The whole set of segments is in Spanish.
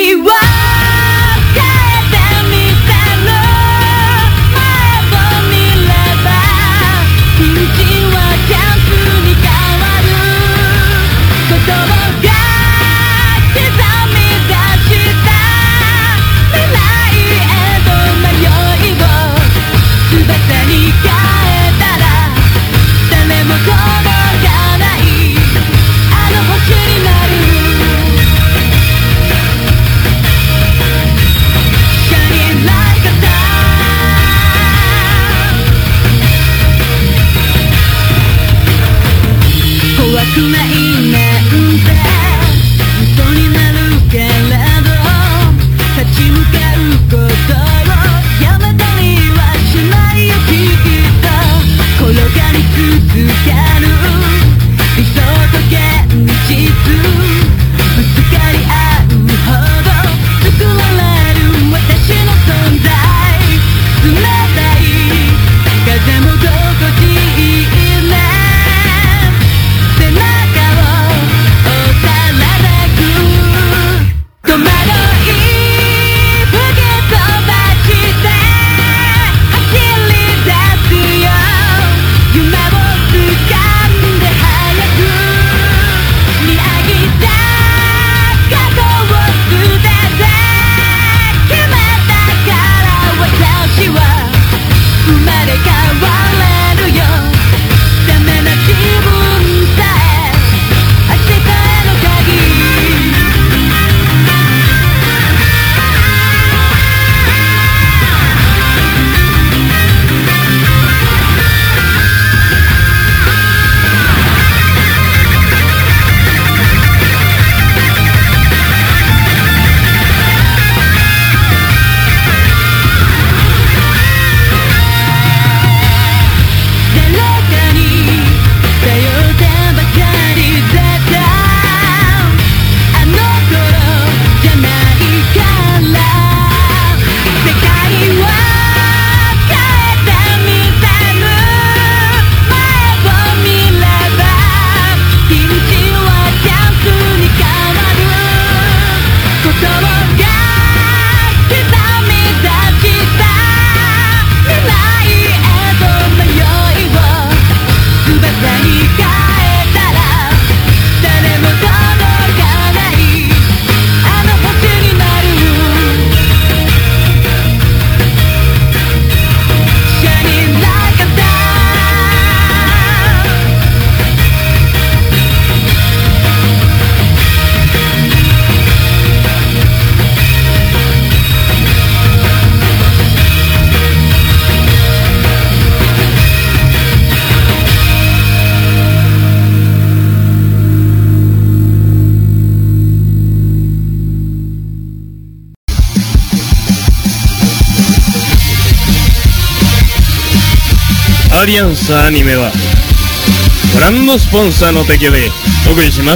アリアンスアニメはブランドスポンサーの提供でお送りします。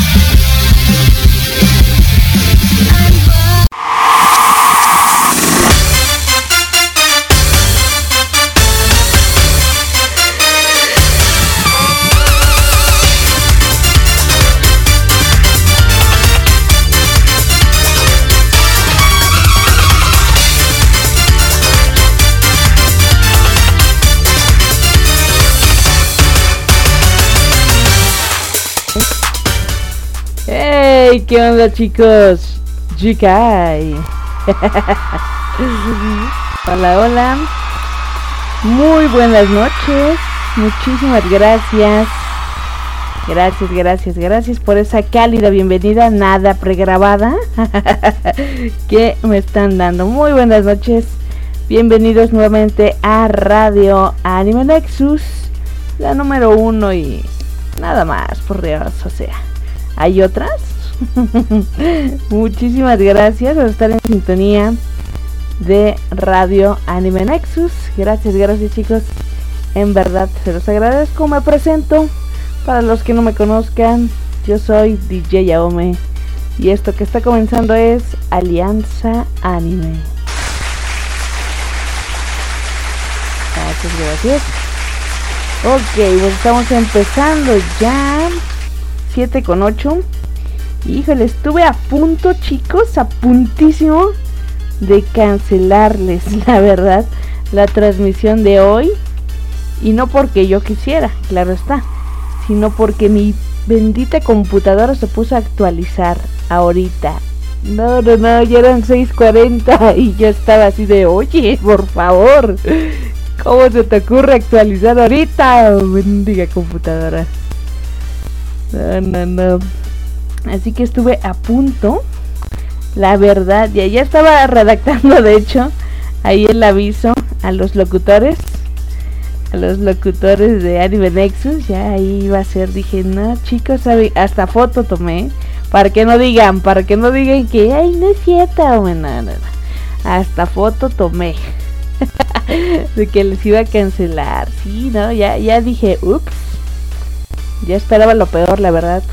¿Qué onda, chicos? Jikai. Hola, hola. Muy buenas noches. Muchísimas gracias. Gracias por esa cálida bienvenida, nada pregrabada que me están dando. Muy buenas noches. Bienvenidos nuevamente a Radio Anime Nexus, la número 1 y nada más, por Dios, o sea, ¿hay otras? Muchísimas gracias por estar en sintonía de Radio Anime Nexus. Gracias chicos, en verdad se los agradezco. Me presento, para los que no me conozcan, yo soy DJ Yaome y esto que está comenzando es Alianza Anime. Gracias. Ok, pues estamos empezando ya 7:08. Híjole, estuve a punto, chicos, a puntísimo de cancelarles, la verdad, la transmisión de hoy. Y no porque yo quisiera, claro está, sino porque mi bendita computadora se puso a actualizar ahorita. No, ya eran 6:40 y yo estaba así de, oye, por favor, ¿cómo se te ocurre actualizar ahorita? Bendiga computadora. No. Así que estuve a punto, la verdad, ya estaba redactando, de hecho, ahí el aviso a los locutores de Anime Nexus, ya ahí iba a ser, dije, no, chicos, hasta foto tomé, para que no digan que, ay, no es cierto, bueno, no. Hasta foto tomé, de que les iba a cancelar, sí, no, ya dije, ups, ya esperaba lo peor, la verdad.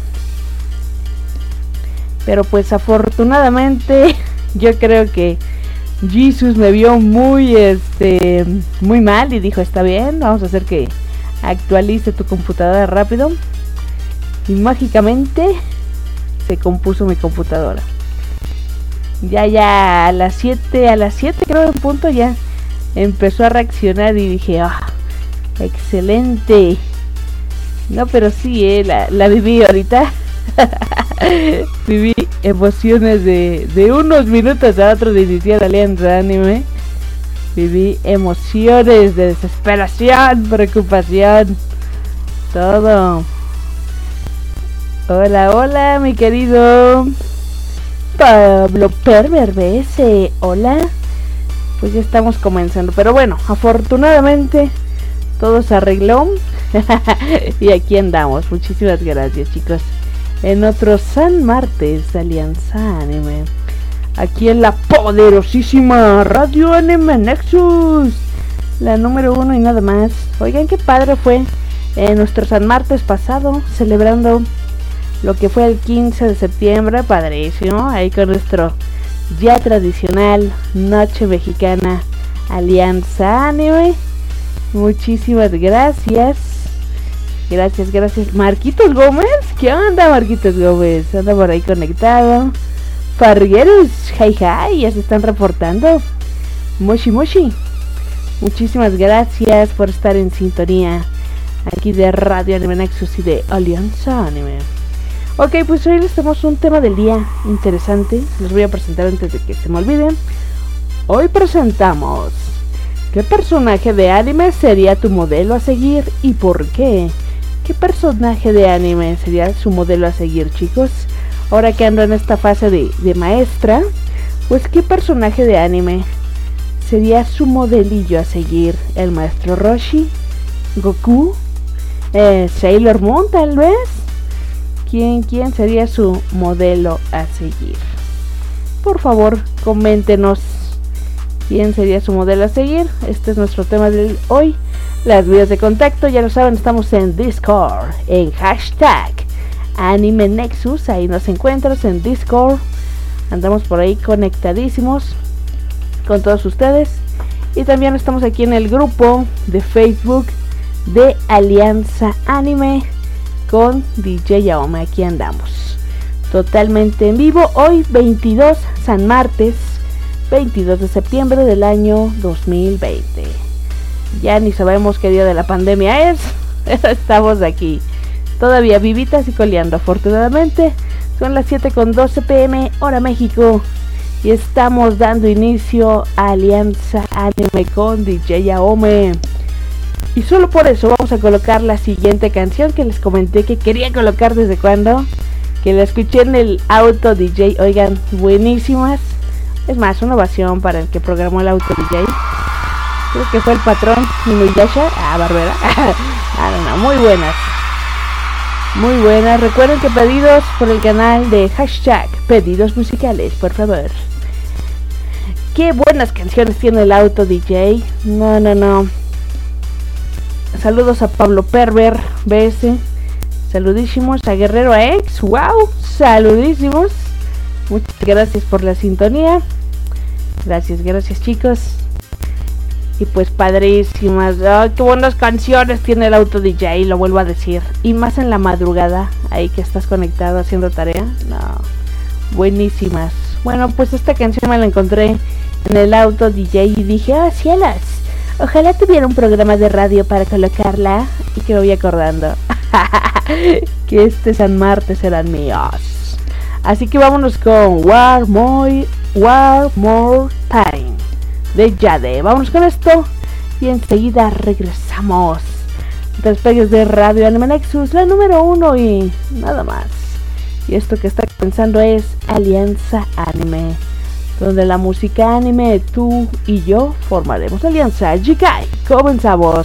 Pero pues afortunadamente yo creo que Jesus me vio muy mal y dijo, está bien, vamos a hacer que actualice tu computadora rápido. Y mágicamente se compuso mi computadora. Ya a las 7 creo en punto ya empezó a reaccionar y dije, excelente. No, pero sí, la viví ahorita. Viví emociones de unos minutos a otros de iniciar Alianza Anime. Viví emociones de desesperación, preocupación, todo. Hola, mi querido Pablo Perver BS. Hola. Pues ya estamos comenzando, pero bueno, afortunadamente todo se arregló. Y aquí andamos. Muchísimas gracias, chicos. En otro San Martes de Alianza Anime, aquí en la poderosísima Radio Anime Nexus, la número 1 y nada más. Oigan, qué padre fue nuestro San Martes pasado, celebrando lo que fue el 15 de septiembre, padrísimo, ahí con nuestro ya tradicional Noche Mexicana Alianza Anime. Muchísimas gracias. Gracias. Marquitos Gómez, ¿qué onda, Marquitos Gómez? Anda por ahí conectado. Pargueros, hi, ya se están reportando. Moshi. Muchísimas gracias por estar en sintonía aquí de Radio Anime Nexus y de Alianza Anime. Ok, pues hoy les tenemos un tema del día interesante. Les voy a presentar antes de que se me olviden. Hoy presentamos: ¿qué personaje de anime sería tu modelo a seguir y por qué? ¿Qué personaje de anime sería su modelo a seguir, chicos? Ahora que ando en esta fase de maestra, pues ¿qué personaje de anime sería su modelillo a seguir? ¿El maestro Roshi? ¿Goku? ¿Sailor Moon tal vez? ¿Quién sería su modelo a seguir? Por favor, coméntenos quién sería su modelo a seguir. Este es nuestro tema de hoy. Las vías de contacto, ya lo saben, estamos en Discord, en hashtag Anime Nexus, ahí nos encuentras en Discord. Andamos por ahí conectadísimos con todos ustedes. Y también estamos aquí en el grupo de Facebook de Alianza Anime con DJ Aome. Aquí andamos totalmente en vivo. Hoy 22 San Martes 22 de septiembre del año 2020. Ya ni sabemos qué día de la pandemia es. Estamos aquí todavía vivitas y coleando. Afortunadamente son las 7:12 p.m. hora México y estamos dando inicio a Alianza Anime con DJ Aome. Y solo por eso vamos a colocar la siguiente canción que les comenté que quería colocar desde cuando, que la escuché en el auto DJ. Oigan, buenísimas. Es más, una ovación para el que programó el auto DJ. Creo que fue el patrón Inuyasha. Barbera. No, muy buenas. Muy buenas. Recuerden que pedidos por el canal de hashtag pedidos musicales, por favor. Qué buenas canciones tiene el auto DJ. No. Saludos a Pablo Perver BS. Saludísimos a Guerrero X. Wow, saludísimos. Muchas gracias por la sintonía. Gracias chicos. Y pues padrísimas. ¡Ay, qué buenas canciones tiene el Auto DJ! Lo vuelvo a decir. Y más en la madrugada, ahí que estás conectado haciendo tarea. No, buenísimas. Bueno, pues esta canción me la encontré en el Auto DJ y dije, ¡oh, cielos! Ojalá tuviera un programa de radio para colocarla. Y que me voy acordando que este San Martes eran míos. Así que vámonos con One More Time de Jade. Vámonos con esto y enseguida regresamos. Despegues de Radio Anime Nexus, la número 1 y nada más. Y esto que está comenzando es Alianza Anime, donde la música anime, tú y yo formaremos alianza. Jikai, comenzamos.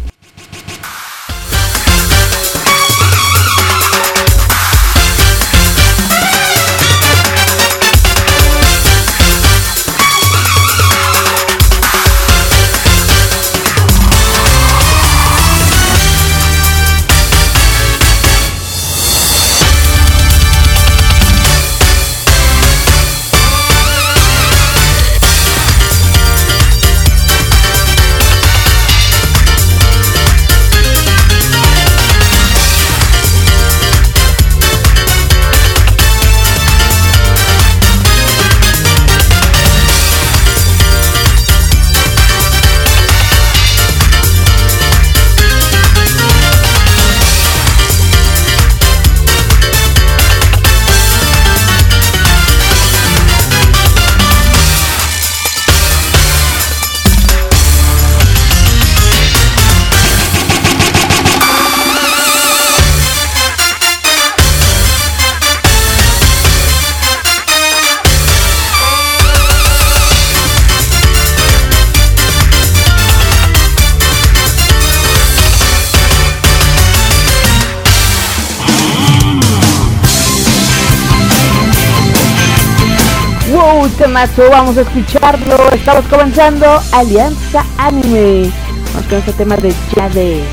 Temazo, vamos a escucharlo. Estamos comenzando Alianza Anime. Vamos con este tema de Jade.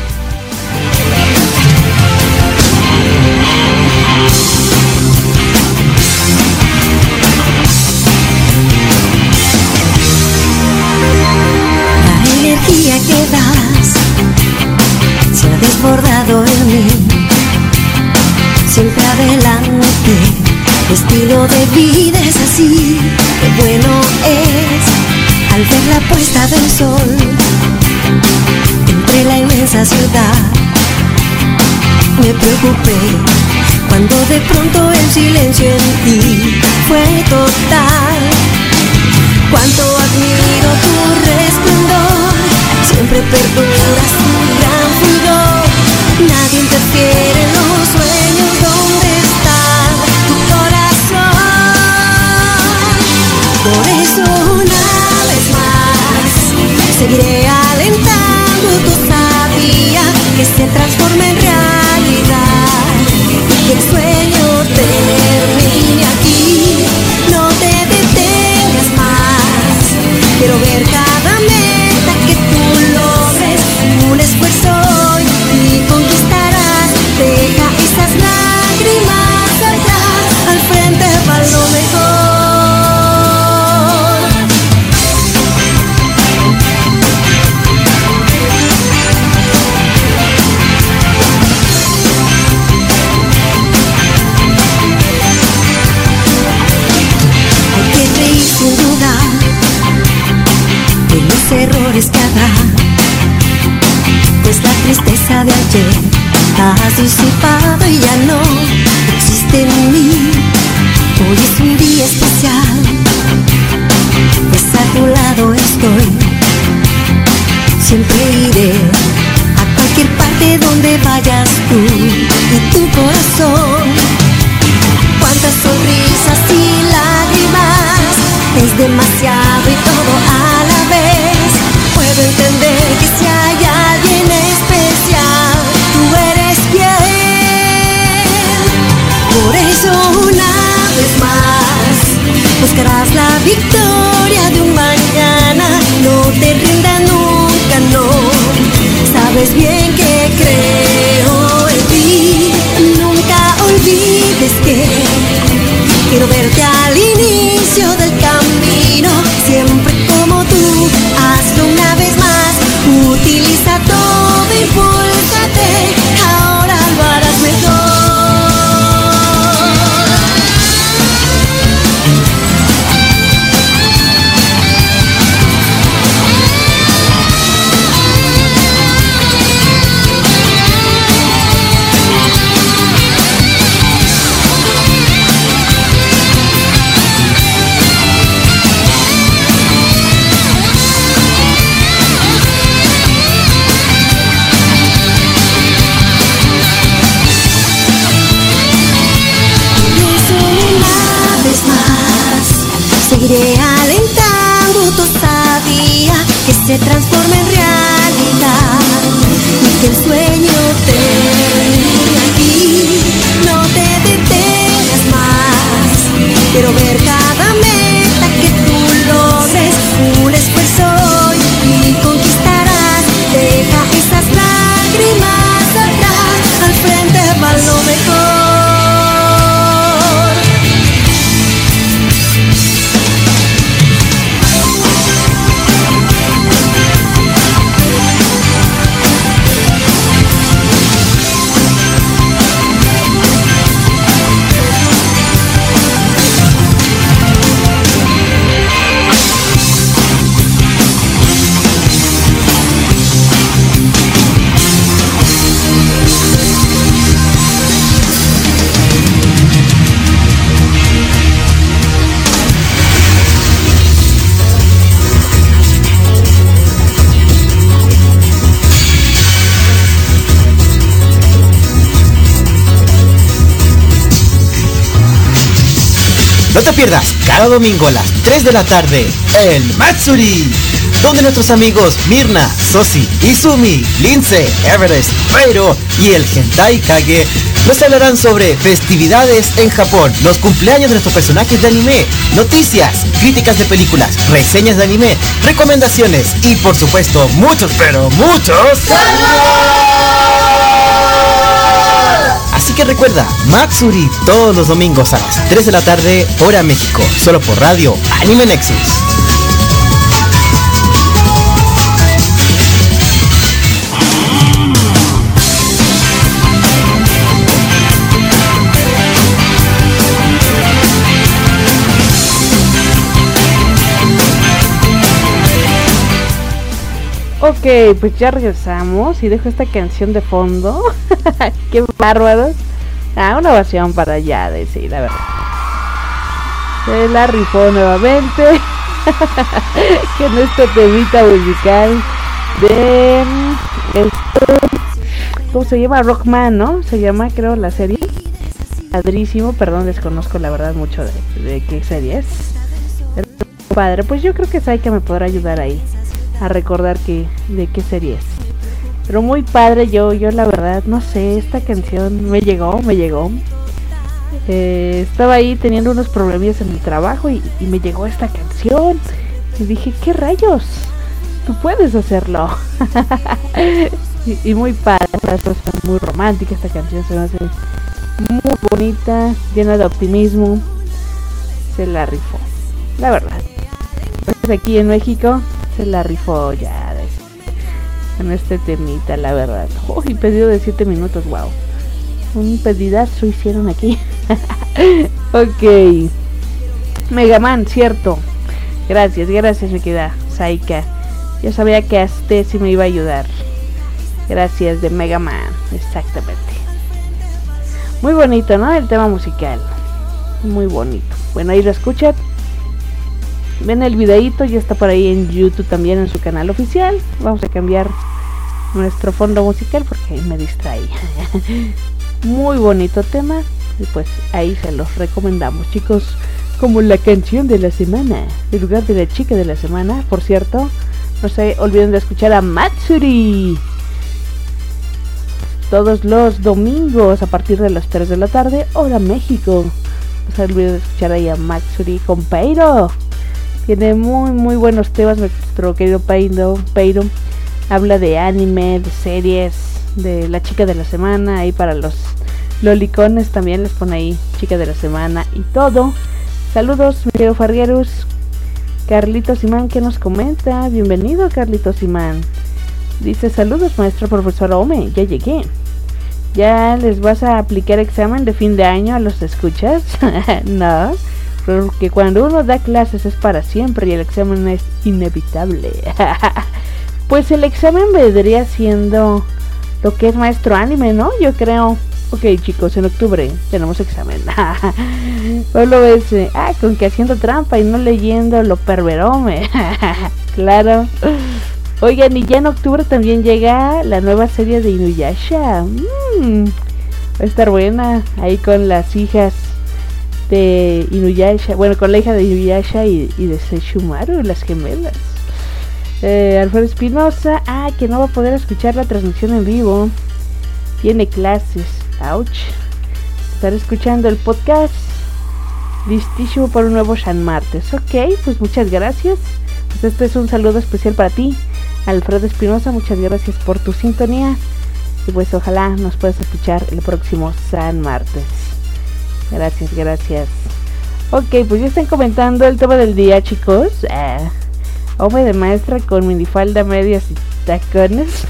La energía que das se ha desbordado en mí. Siempre adelante. Estilo de vida es así, qué bueno es al ver la puesta del sol entre la inmensa ciudad. Me preocupé cuando de pronto el silencio en ti fue total. Cuánto admiro tu resplandor, siempre perduras tu gran fulgor. Nadie interfiere en los sueños donde está tu corazón. Por eso una vez más seguiré alentando tu sabía que se transforme en realidad, que el sueño termine aquí. No te detengas más, quiero ver cada meta que tú logres, un esfuerzo hoy y conquistarás. Deja esas lágrimas atrás, al frente va lo mejor. Hay que reír sin duda de los errores que habrá, pues la tristeza de ayer has disipado y ya no existe en mí. Hoy es un día especial, pues a tu lado estoy. Siempre iré a cualquier parte donde vayas tú y tu corazón. Cuántas sonrisas y lágrimas, es demasiado y todo a la vez. Puedo entender que si hay alguien especial, tú eres fiel. Por eso una vez más buscarás la victoria de un mañana. No te rindas nunca, no. Sabes bien que creo en ti. Nunca olvides que quiero verte al inicio del camino. Siempre como tú, hazlo una vez. Seguiré alentando todavía que se transforme en realidad y que el sueño termine aquí. No te detengas más. Quiero ver cada meta que tú logres. Un esfuerzo y conquistarás. Deja esas lágrimas atrás. Al frente va lo mejor. No te pierdas cada domingo a las 3 de la tarde el Matsuri, donde nuestros amigos Mirna, Sosi, Izumi, Lince, Everest, Pero y el Hentai Kage nos hablarán sobre festividades en Japón, los cumpleaños de nuestros personajes de anime, noticias, críticas de películas, reseñas de anime, recomendaciones y por supuesto muchos, pero muchos ¡saludos! Así que recuerda, Matsuri todos los domingos a las 3 de la tarde, hora México, solo por radio Anime Nexus. Ok, pues ya regresamos y dejo esta canción de fondo. Qué bárbaros. Una ovación para ya decir la verdad. Se la rifó nuevamente. Con este temita musical de ¿cómo se llama? Rockman, ¿no? Se llama, creo, la serie. Padrísimo, perdón, desconozco la verdad mucho de qué serie es. Padre, pues yo creo que Saika me podrá ayudar ahí a recordar de qué serie es. Pero muy padre, yo la verdad no sé, esta canción me llegó. Estaba ahí teniendo unos problemas en el trabajo y me llegó esta canción y dije, ¿qué rayos? Tú puedes hacerlo. y muy padre, muy romántica esta canción, se me hace muy bonita, llena de optimismo. Se la rifó, la verdad. Pues aquí en México se la rifó ya en este temita, la verdad. Uy, pedido de 7 minutos, wow. Un pedidazo hicieron aquí. Ok. Megaman, cierto. Gracias, mi querida Saika. Yo sabía que este sí me iba a ayudar. Gracias de Megaman, exactamente. Muy bonito, ¿no? El tema musical. Muy bonito. Bueno, ahí lo escuchan. Ven el videito, ya está por ahí en YouTube también en su canal oficial. Vamos a cambiar nuestro fondo musical porque me distrae. Muy bonito tema y pues ahí se los recomendamos, chicos. Como la canción de la semana, en lugar de la chica de la semana. Por cierto, no se olviden de escuchar a Matsuri todos los domingos a partir de las 3 de la tarde, hora México. No se olviden de escuchar ahí a Matsuri con Peiro. Tiene muy buenos temas nuestro querido Peiro. Habla de anime, de series, de la chica de la semana. Ahí para los lolicones también les pone ahí chica de la semana y todo. Saludos, mi querido Farrierus. Carlitos Simán, que nos comenta. Bienvenido, Carlitos Simán. Dice, saludos, maestra profesora Ome, ya llegué. ¿Ya les vas a aplicar examen de fin de año a los escuchas? No, porque cuando uno da clases es para siempre y el examen es inevitable. Pues el examen vendría siendo lo que es maestro anime, ¿no? Yo creo. Ok, chicos, en octubre tenemos examen. Solo ves, con que haciendo trampa y no leyendo lo perverome. Claro. Oigan, y ya en octubre también llega la nueva serie de Inuyasha. Va a estar buena, ahí con las hijas de Inuyasha, bueno, con la hija de Inuyasha y de Sesshomaru, las gemelas. Alfredo Espinosa, que no va a poder escuchar la transmisión en vivo, tiene clases, ouch. Estar escuchando el podcast, listísimo para un nuevo San Martes. Ok, pues muchas gracias. Pues este es un saludo especial para ti, Alfredo Espinosa, muchas gracias por tu sintonía. Y pues ojalá nos puedas escuchar el próximo San Martes. Gracias. Ok, pues ya están comentando el tema del día, chicos. Hombre de maestra con minifalda, medias y tacones.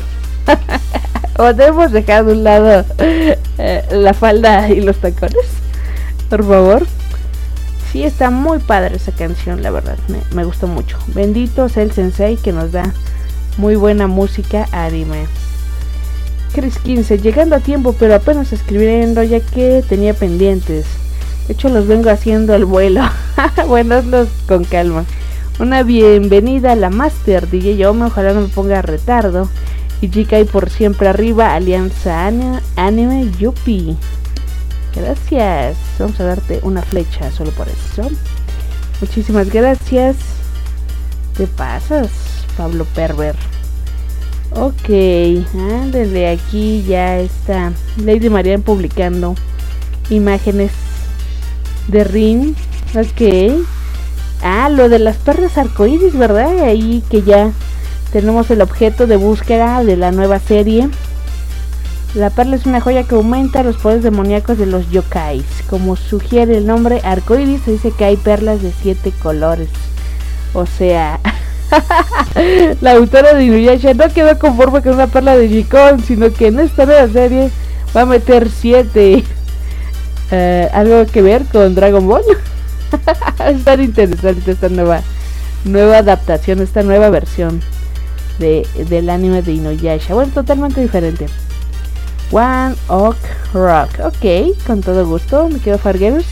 O debemos dejar de un lado la falda y los tacones, por favor. Sí, está muy padre esa canción, la verdad, me gustó mucho. Bendito sea el sensei que nos da muy buena música anime. Chris 15, llegando a tiempo, pero apenas escribiendo ya que tenía pendientes. De hecho los vengo haciendo al vuelo. Bueno, hazlos con calma. Una bienvenida a la Master DJ Yome, ojalá no me ponga retardo. Y Jikai por siempre arriba, Alianza Anime Yupi. Gracias, vamos a darte una flecha solo por eso. Muchísimas gracias. Te pasas, Pablo Perver. Ok, desde aquí ya está Lady Marian publicando imágenes de Rin. Ok. Lo de las perlas arcoíris, ¿verdad? Ahí que ya tenemos el objeto de búsqueda de la nueva serie. La perla es una joya que aumenta los poderes demoníacos de los yokais. Como sugiere el nombre arcoíris, se dice que hay perlas de 7 colores. O sea, la autora de Inuyasha no quedó conforme con una perla de Jikon, sino que en esta nueva serie va a meter 7. ¿Algo que ver con Dragon Ball? Es tan interesante esta nueva adaptación, esta nueva versión del anime de Inuyasha. Bueno, totalmente diferente. One Ok Rock. Ok, con todo gusto, me quedo Fargueros.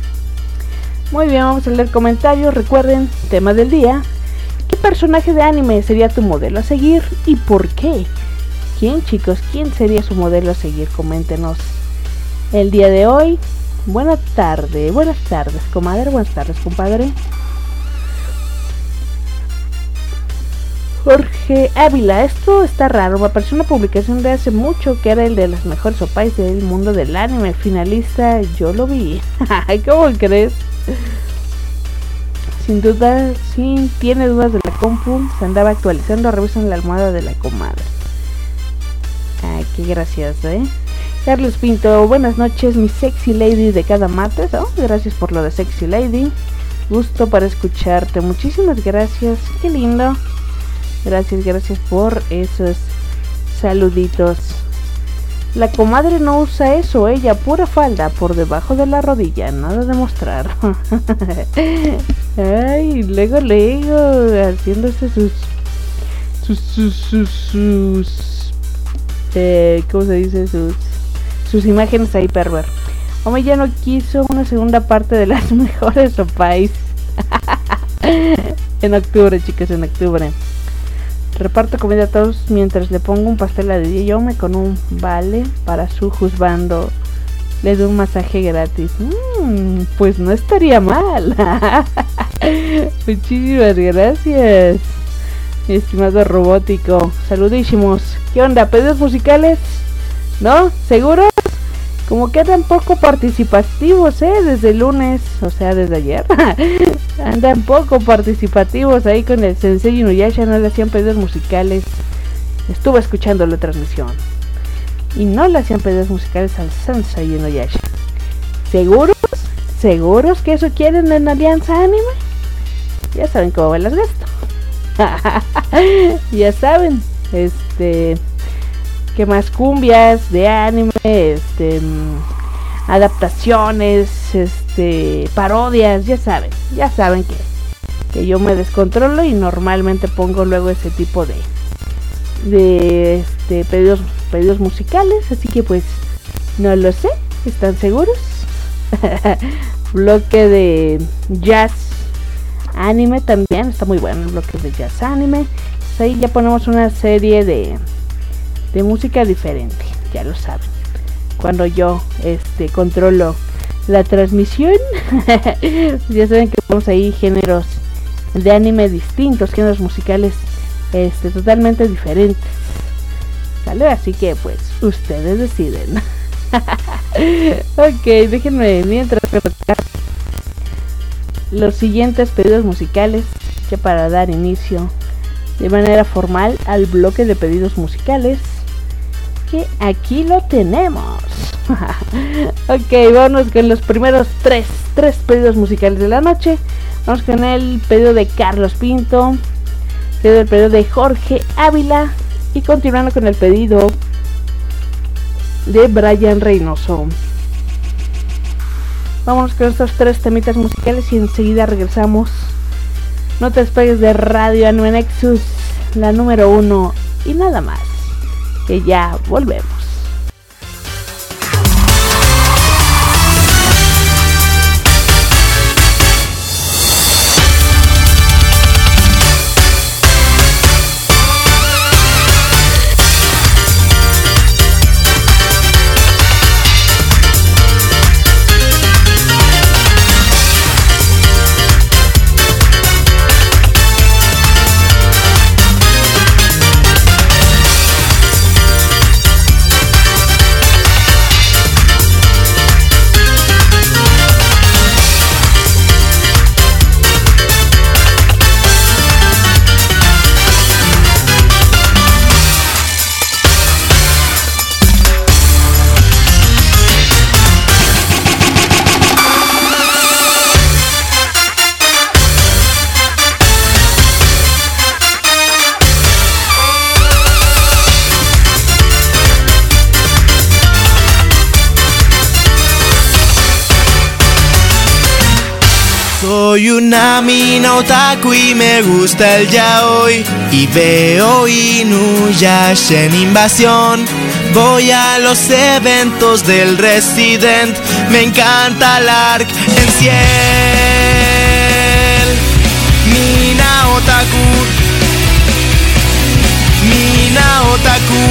Muy bien, vamos a leer comentarios. Recuerden, tema del día: ¿qué personaje de anime sería tu modelo a seguir y por qué? ¿Quién, chicos? ¿Quién sería su modelo a seguir? Coméntenos el día de hoy. Buenas tardes, comadre. Buenas tardes, compadre. Jorge Ávila, esto está raro. Me apareció una publicación de hace mucho que era el de las mejores opais del mundo del anime. Finalista, yo lo vi. ¿Cómo crees? Sin duda, si tiene dudas de la compu, se andaba actualizando. Revisan la almohada de la comadre. Qué gracioso, Carlos Pinto, buenas noches, mi sexy lady de cada martes. Gracias por lo de sexy lady. Gusto para escucharte. Muchísimas gracias. Qué lindo. Gracias por esos saluditos. La comadre no usa eso, ella pura falda por debajo de la rodilla, nada de mostrar. Ay, luego haciéndose sus ¿cómo se dice? Sus imágenes ahí perver. Hombre, ya no quiso una segunda parte de las mejores opais. En octubre, chicos, en octubre. Reparto comida a todos mientras le pongo un pastel a DJ Yome con un vale para su juzgando. Le doy un masaje gratis. Pues no estaría mal. Muchísimas gracias, mi estimado robótico. Saludísimos. ¿Qué onda? ¿Pedidos musicales? ¿No? ¿Seguros? Como que andan poco participativos, desde el lunes, o sea, desde ayer. Andan poco participativos ahí con el Sensei Inuyasha, no le hacían pedidos musicales. Estuve escuchando la transmisión y no le hacían pedidos musicales al Sensei Inuyasha. ¿Seguros? ¿Seguros que eso quieren en Alianza Anime? Ya saben cómo me las gasto. Ya saben, que más cumbias de anime, adaptaciones, parodias, ya saben que yo me descontrolo y normalmente pongo luego ese tipo de pedidos musicales, así que pues no lo sé, ¿están seguros? Bloque de jazz anime también, está muy bueno el bloque de jazz anime. Pues ahí ya ponemos una serie de música diferente, ya lo saben. Cuando yo controlo la transmisión. Ya saben que tenemos ahí géneros de anime distintos, géneros musicales totalmente diferentes, ¿sale? Así que pues ustedes deciden. Ok, déjenme mientras colocar los siguientes pedidos musicales, que para dar inicio de manera formal al bloque de pedidos musicales, que aquí lo tenemos. Ok, vamos con los primeros tres pedidos musicales de la noche. Vamos con el pedido de Carlos Pinto, el pedido de Jorge Ávila, y continuando con el pedido de Brian Reynoso. Vámonos con estos 3 temitas musicales y enseguida regresamos. No te despegues de Radio Anime Nexus, la número 1, y nada más, que ya volvemos. Soy una mina otaku y me gusta el yaoi, y veo Inuyasha en Invasión. Voy a los eventos del Resident, me encanta el arc en Ciel. Mina otaku, mina otaku.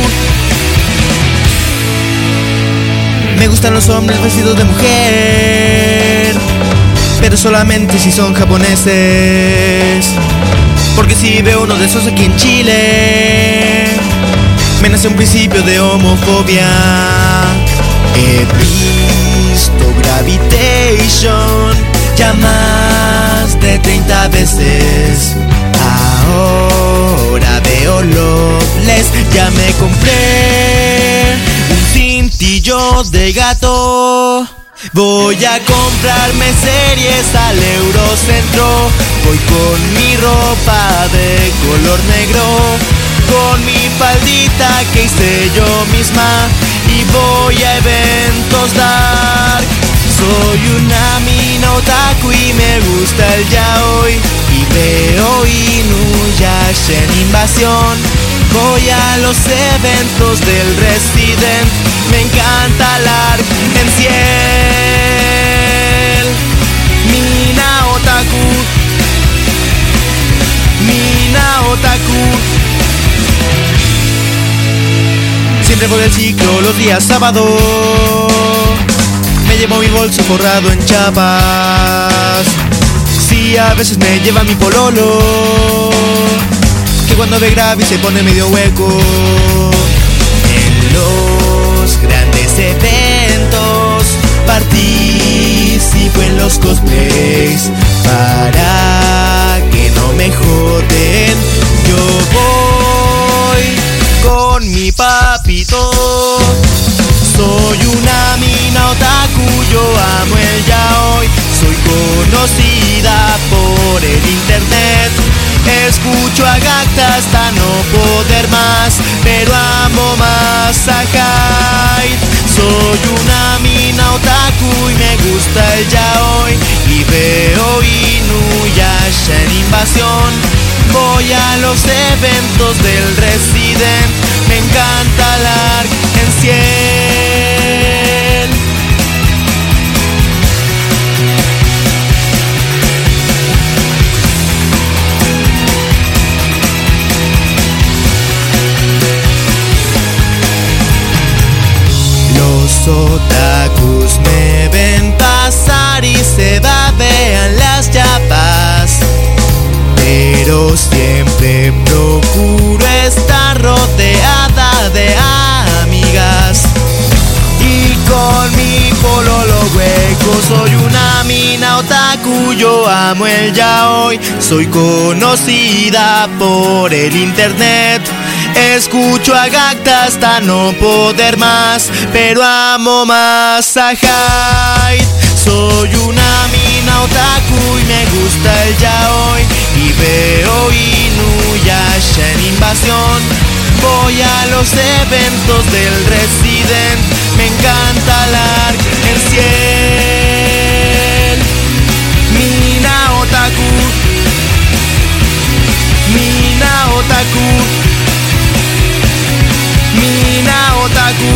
Me gustan los hombres vestidos de mujer, pero solamente si son japoneses. Porque si veo uno de esos aquí en Chile, me nace un principio de homofobia. He visto Gravitation ya más de 30 veces. Ahora veo Loveless, ya me compré un cintillo de gato. Voy a comprarme series al Eurocentro. Voy con mi ropa de color negro, con mi faldita que hice yo misma, y voy a eventos dark. Soy una mina otaku y me gusta el yaoi, y veo Inuyasha en Invasión. Voy a los eventos del Resident, me encanta el arc en Ciel. Mina otaku, mina otaku. Siempre voy al ciclo los días sábado. Me llevo mi bolso forrado en chapas. Sí, a veces me lleva mi pololo, que cuando ve Gravi se pone medio hueco. En los grandes eventos participo en los cosplays para que no me joden. Yo voy con mi papito. Soy una mina otaku, yo amo el yaoi. Soy conocida por el internet. Escucho a Gacta hasta no poder más, pero amo más a Hyde. Soy una mina otaku y me gusta el yaoi, y veo Inuyasha en Invasión. Voy a los eventos del Resident, me encanta el arc en Ciel. Los otakus me ven pasar Soy una mina otaku, yo amo el yaoi. Soy conocida por el internet. Escucho a Gacta hasta no poder más, pero amo más a Hyde. Soy una mina otaku y me gusta el yaoi. Y veo Inuyasha en Invasión. Voy a los eventos del Resident. Me encanta el Arc-en-Ciel. Mina otaku, mina otaku, mina otaku,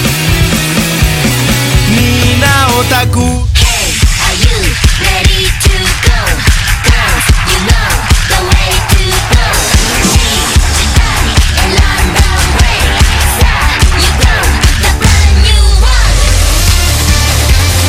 mina otaku. Hey, are you ready to go? Girls, you know the way to go. And learn the way. Start, you go, the brand new one.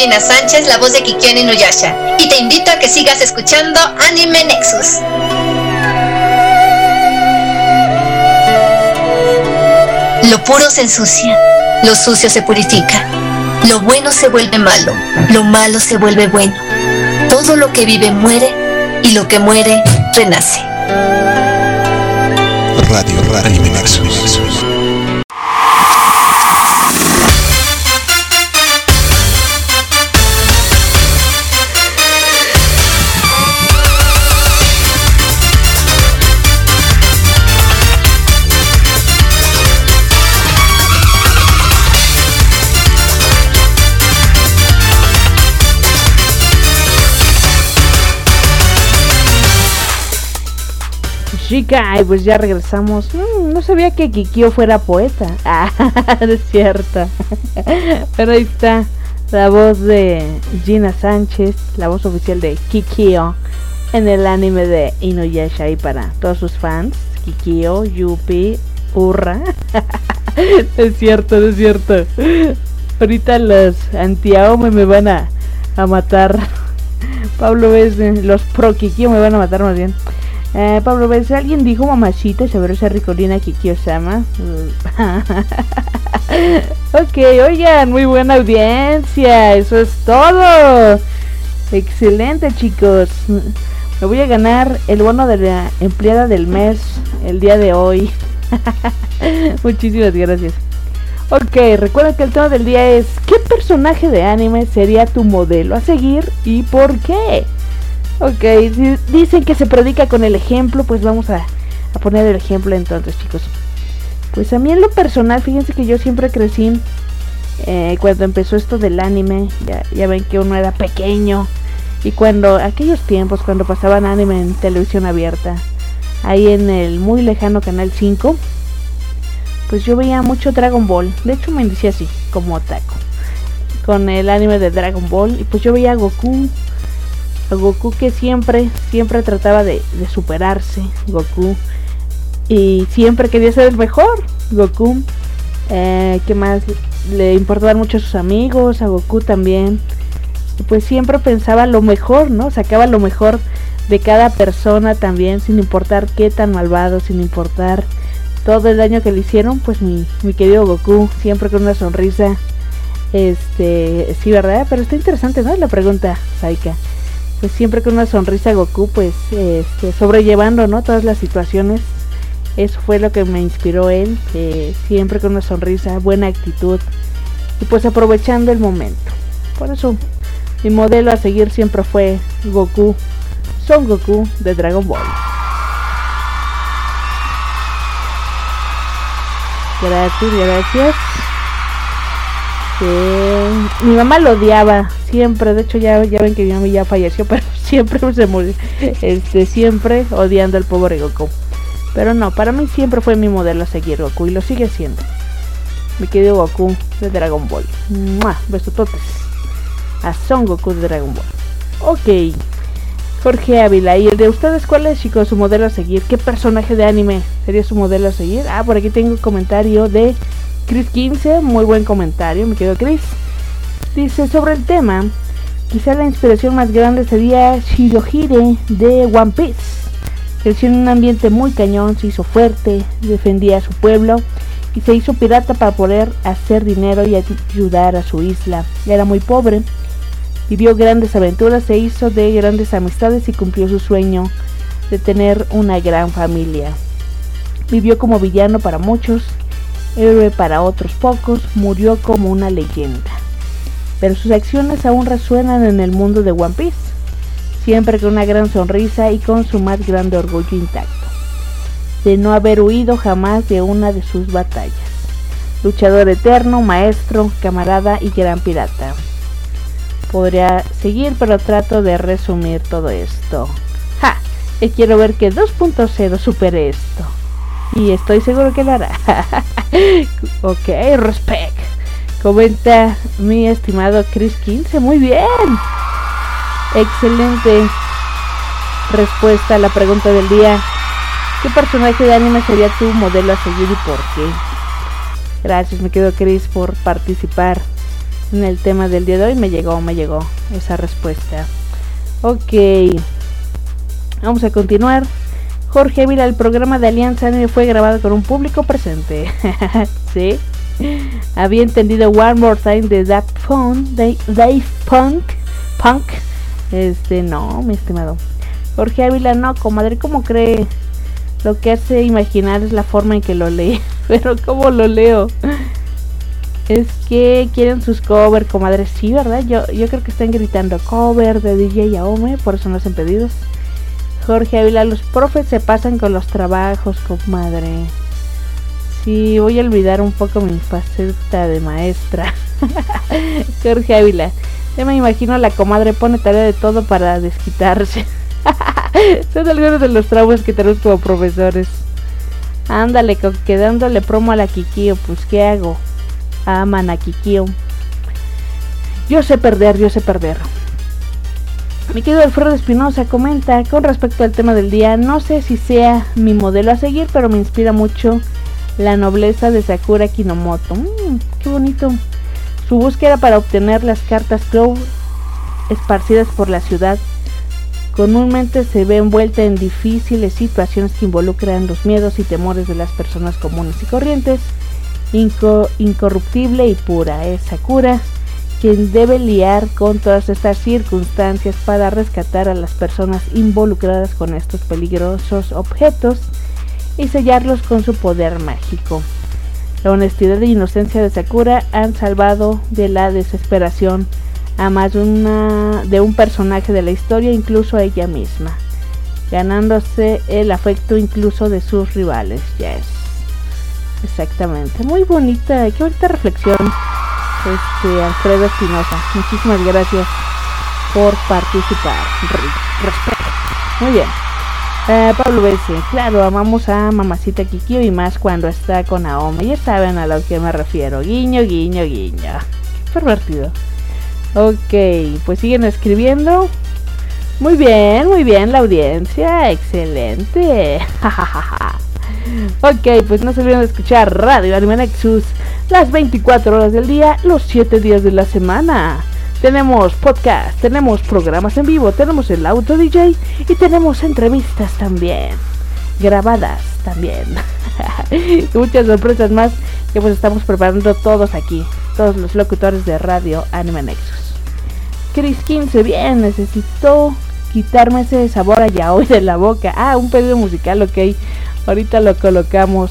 Gina Sánchez, la voz de Kikyo en Inuyasha, y te invito a que sigas escuchando Anime Nexus. Lo puro se ensucia, lo sucio se purifica, lo bueno se vuelve malo, lo malo se vuelve bueno. Todo lo que vive muere y lo que muere renace. Radio Anime Nexus. Chica, y pues ya regresamos. No sabía que Kikyo fuera poeta. Ah, es cierto. Pero ahí está la voz de Gina Sánchez, la voz oficial de Kikyo en el anime de Inuyasha. Y para todos sus fans, Kikyo, Yuppie, Urra. Es cierto, es cierto. Ahorita los anti-Aome me van a matar. Pablo ves, los pro Kikyo me van a matar más bien. Pablo, ¿ves? ¿Alguien dijo mamacita sobre esa ricolina Kikyo-sama? Ok, oigan, muy buena audiencia, eso es todo. Excelente, chicos. Me voy a ganar el bono de la empleada del mes el día de hoy. Muchísimas gracias. Ok, recuerda que el tema del día es: ¿qué personaje de anime sería tu modelo a seguir y por qué? Ok, si dicen que se predica con el ejemplo, pues vamos a poner el ejemplo entonces, chicos. Pues a mí en lo personal, fíjense que yo siempre crecí cuando empezó esto del anime. Ya ven que uno era pequeño, y cuando aquellos tiempos, cuando pasaban anime en televisión abierta, ahí en el muy lejano Canal 5, pues yo veía mucho Dragon Ball. De hecho me decía así, como otaku, con el anime de Dragon Ball. Y pues yo veía a Goku que siempre trataba de superarse, Goku, y siempre quería ser el mejor, Goku. ¿Qué más? Le importaban mucho a sus amigos, a Goku también, y pues siempre pensaba lo mejor, ¿no? Sacaba lo mejor de cada persona también, sin importar qué tan malvado, sin importar todo el daño que le hicieron. Pues mi querido Goku, siempre con una sonrisa. Sí, ¿verdad? Pero está interesante, ¿no? La pregunta, Saika. Pues siempre con una sonrisa Goku, pues sobrellevando, ¿no? Todas las situaciones. Eso fue lo que me inspiró él, siempre con una sonrisa, buena actitud, y pues aprovechando el momento. Por eso mi modelo a seguir siempre fue Goku, Son Goku de Dragon Ball. Gracias. Mi mamá lo odiaba siempre. De hecho ya ven que mi mamá ya falleció, pero siempre se murió, siempre odiando al pobre Goku. Pero no, para mí siempre fue mi modelo a seguir, Goku, y lo sigue siendo. Mi querido Goku de Dragon Ball. ¡Mua! Besototes a Son Goku de Dragon Ball. Ok, Jorge Ávila, ¿y el de ustedes cuál es, chicos, su modelo a seguir? ¿Qué personaje de anime sería su modelo a seguir? Por aquí tengo un comentario de Chris15, muy buen comentario, mi querido Chris. Dice: sobre el tema, quizá la inspiración más grande sería Shirohige de One Piece. Creció en un ambiente muy cañón, se hizo fuerte, defendía a su pueblo y se hizo pirata para poder hacer dinero y ayudar a su isla. Era muy pobre, vivió grandes aventuras, se hizo de grandes amistades y cumplió su sueño de tener una gran familia. Vivió como villano para muchos, héroe para otros pocos, murió como una leyenda. Pero sus acciones aún resuenan en el mundo de One Piece, siempre con una gran sonrisa y con su más grande orgullo intacto, de no haber huido jamás de una de sus batallas. Luchador eterno, maestro, camarada y gran pirata. Podría seguir, pero trato de resumir todo esto. Y quiero ver que 2.0 supere esto, y estoy seguro que lo hará. Ok, respect. Comenta mi estimado Chris15. Muy bien, excelente respuesta a la pregunta del día: ¿qué personaje de anime sería tu modelo a seguir y por qué? Gracias, me quedo Chris, por participar en el tema del día de hoy. Me llegó esa respuesta. Ok, vamos a continuar. Jorge Ávila, el programa de Alianza Anime fue grabado con un público presente. Sí, había entendido One More Time de Daft Punk. No, mi estimado Jorge Ávila, no, comadre, ¿cómo cree? Lo que hace imaginar es la forma en que lo lee. Pero ¿cómo lo leo? Es que quieren sus covers, comadre. Sí, ¿verdad? Yo creo que están gritando cover de DJ Aome, por eso no hacen pedidos. Jorge Ávila, los profes se pasan con los trabajos, comadre. Sí, voy a olvidar un poco mi faceta de maestra. Jorge Ávila, ya me imagino la comadre pone tarea de todo para desquitarse. Son algunos de los traumas que tenemos como profesores. Ándale, que dándole promo a la Kikio, pues ¿qué hago? Aman a Kikio. Yo sé perder. Mi querido Alfredo Espinosa comenta con respecto al tema del día: no sé si sea mi modelo a seguir, pero me inspira mucho la nobleza de Sakura Kinomoto. Qué bonito. Su búsqueda para obtener las cartas Crow esparcidas por la ciudad comúnmente se ve envuelta en difíciles situaciones que involucran los miedos y temores de las personas comunes y corrientes. Incorruptible y pura es Sakura, quien debe lidiar con todas estas circunstancias para rescatar a las personas involucradas con estos peligrosos objetos y sellarlos con su poder mágico. La honestidad e inocencia de Sakura han salvado de la desesperación a más de un personaje de la historia, incluso a ella misma, ganándose el afecto incluso de sus rivales. Yes, exactamente, muy bonita, qué bonita reflexión, Alfredo Espinosa. Muchísimas gracias por participar. Respeto. Muy bien. Pablo B.C. Claro, amamos a mamacita Kikio y más cuando está con Aome. Ya saben a lo que me refiero. Guiño, guiño, guiño. Qué pervertido. Ok, pues siguen escribiendo. Muy bien la audiencia. Excelente. Ok, pues no se olviden de escuchar Radio Anime Nexus las 24 horas del día, los 7 días de la semana. Tenemos podcast, tenemos programas en vivo, tenemos el auto DJ y tenemos entrevistas también, grabadas también. Y muchas sorpresas más que pues estamos preparando todos aquí, todos los locutores de Radio Anime Nexus. Chris 15, bien, necesito quitarme ese sabor a yaoi de la boca. Un pedido musical, ok, ahorita lo colocamos.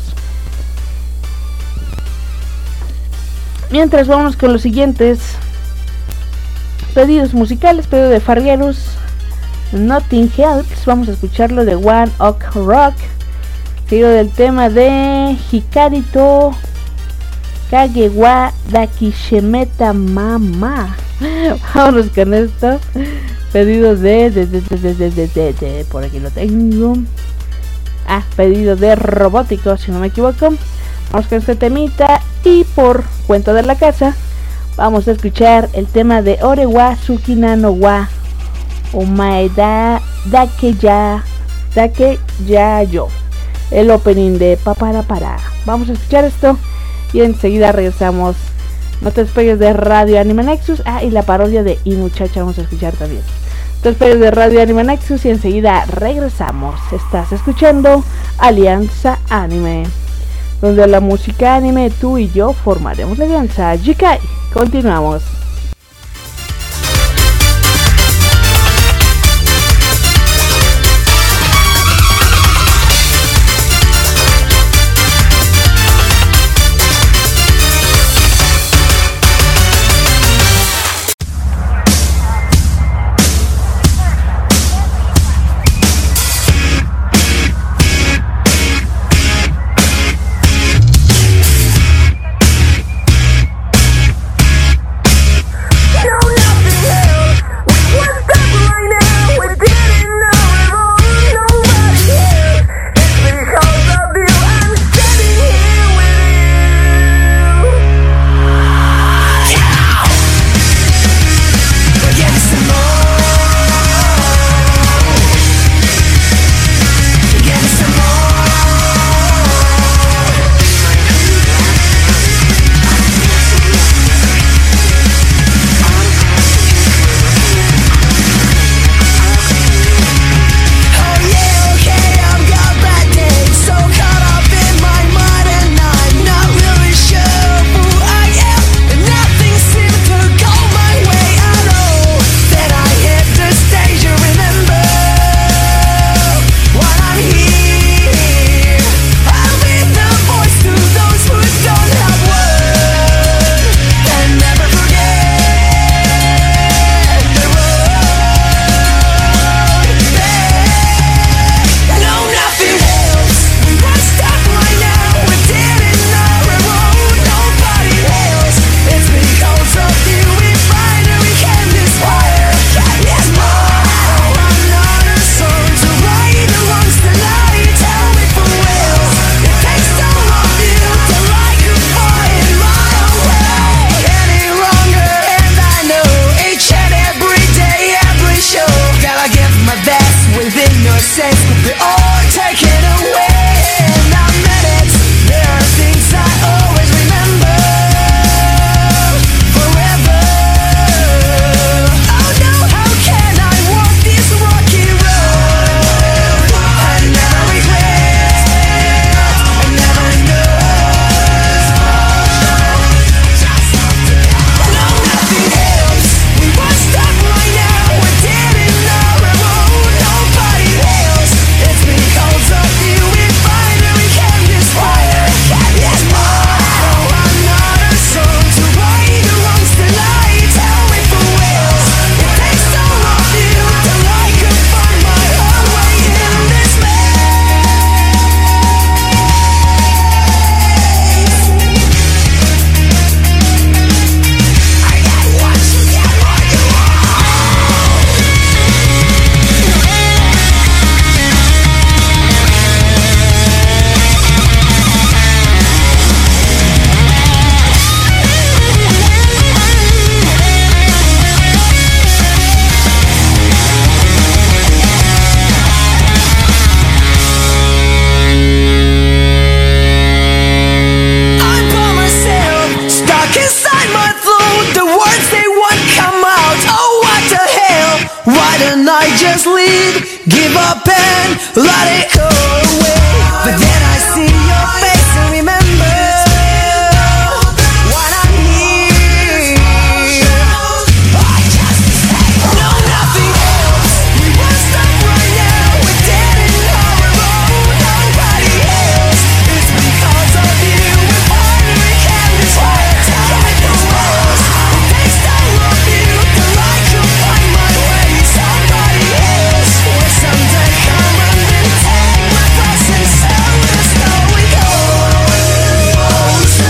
Mientras vamos con los siguientes pedidos musicales. Pedido de Farrierus, Nothing Helps. Vamos a escucharlo de One Ok Rock, seguido del tema de Hikarito Kagewa Dakishemeta Mama. Vámonos con esto. Pedido de por aquí lo tengo. Pedido de Robótico, si no me equivoco. Vamos con este temita y por cuenta de la casa vamos a escuchar el tema de Orewa Tsukina no wa Omaeda Dake ya yo, el opening de Papara Para. Vamos a escuchar esto y enseguida regresamos. No te despegues de Radio Anime Nexus. Y la parodia de Inuchacha vamos a escuchar también. No te despegues de Radio Anime Nexus y enseguida regresamos. Estás escuchando Alianza Anime, donde la música anime, tú y yo formaremos la alianza. Jikai, continuamos. let it go away. But then I see your face and remember what I need. I just say no, nothing else. We won't stop right now. We're dead and horrible. Nobody else. It's because of you. We finally can destroy it. Chemicals rose. The taste I love you. The light could find my way. Somebody else will someday come and then take my place and so the story goes.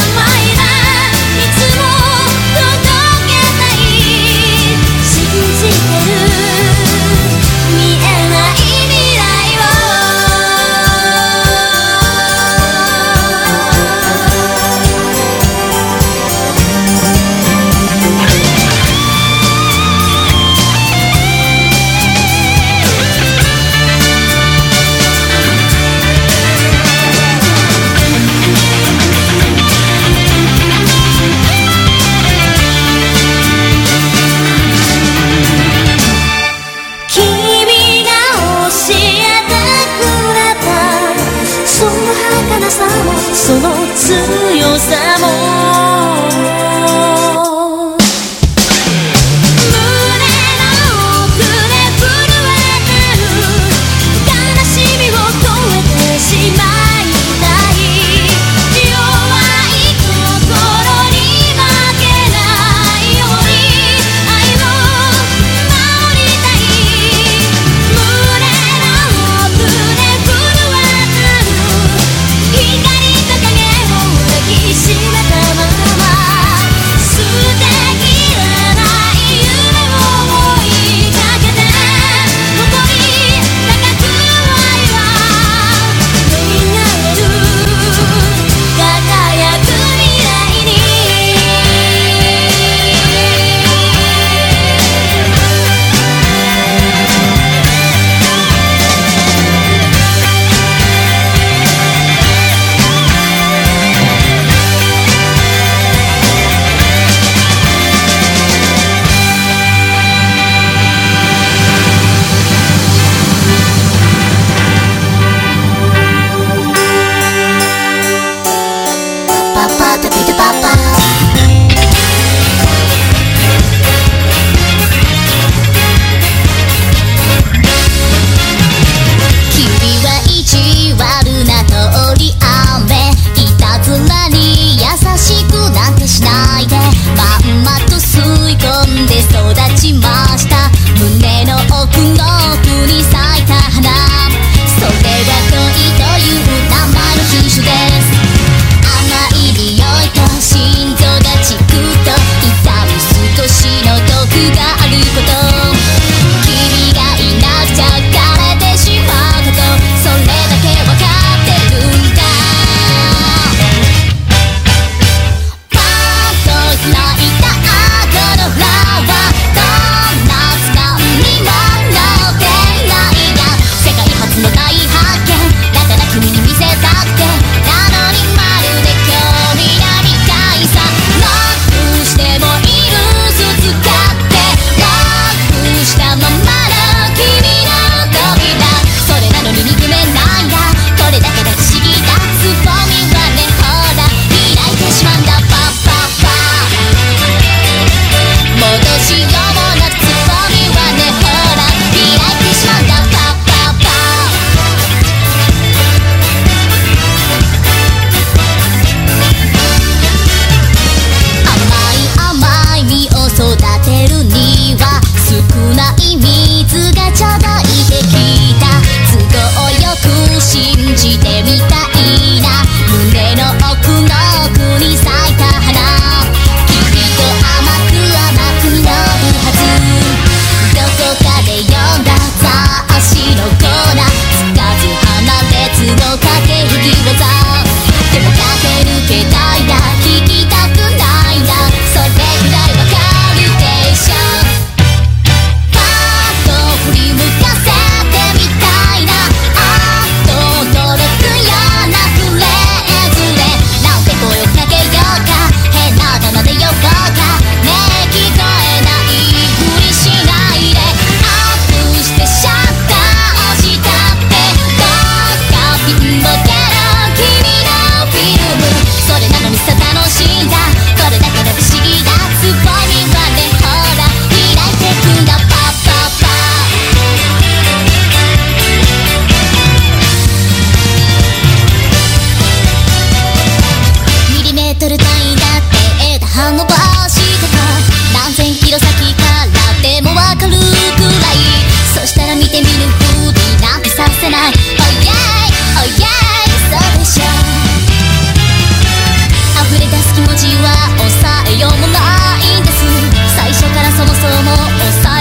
信じ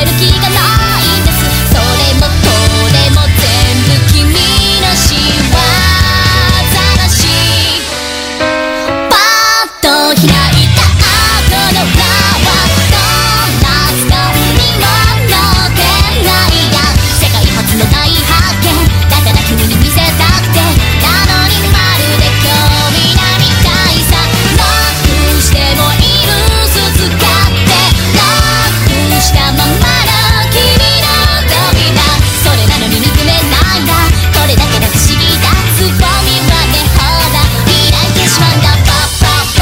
える気がないんです。それもこれも全部君の仕業らしい。パッと開いた後のフラワー、どんなスカルにも乗ってないや。世界初の大発見だから君に見せたくて、なのにまるで興味ないみたいさ。ロックしてもいる鈴使ってロックしたままの君の扉、それなのに憎めないんだ。これだけが不思議だ。つぼみはね、ほら開いてしまうんだ。パッパッパ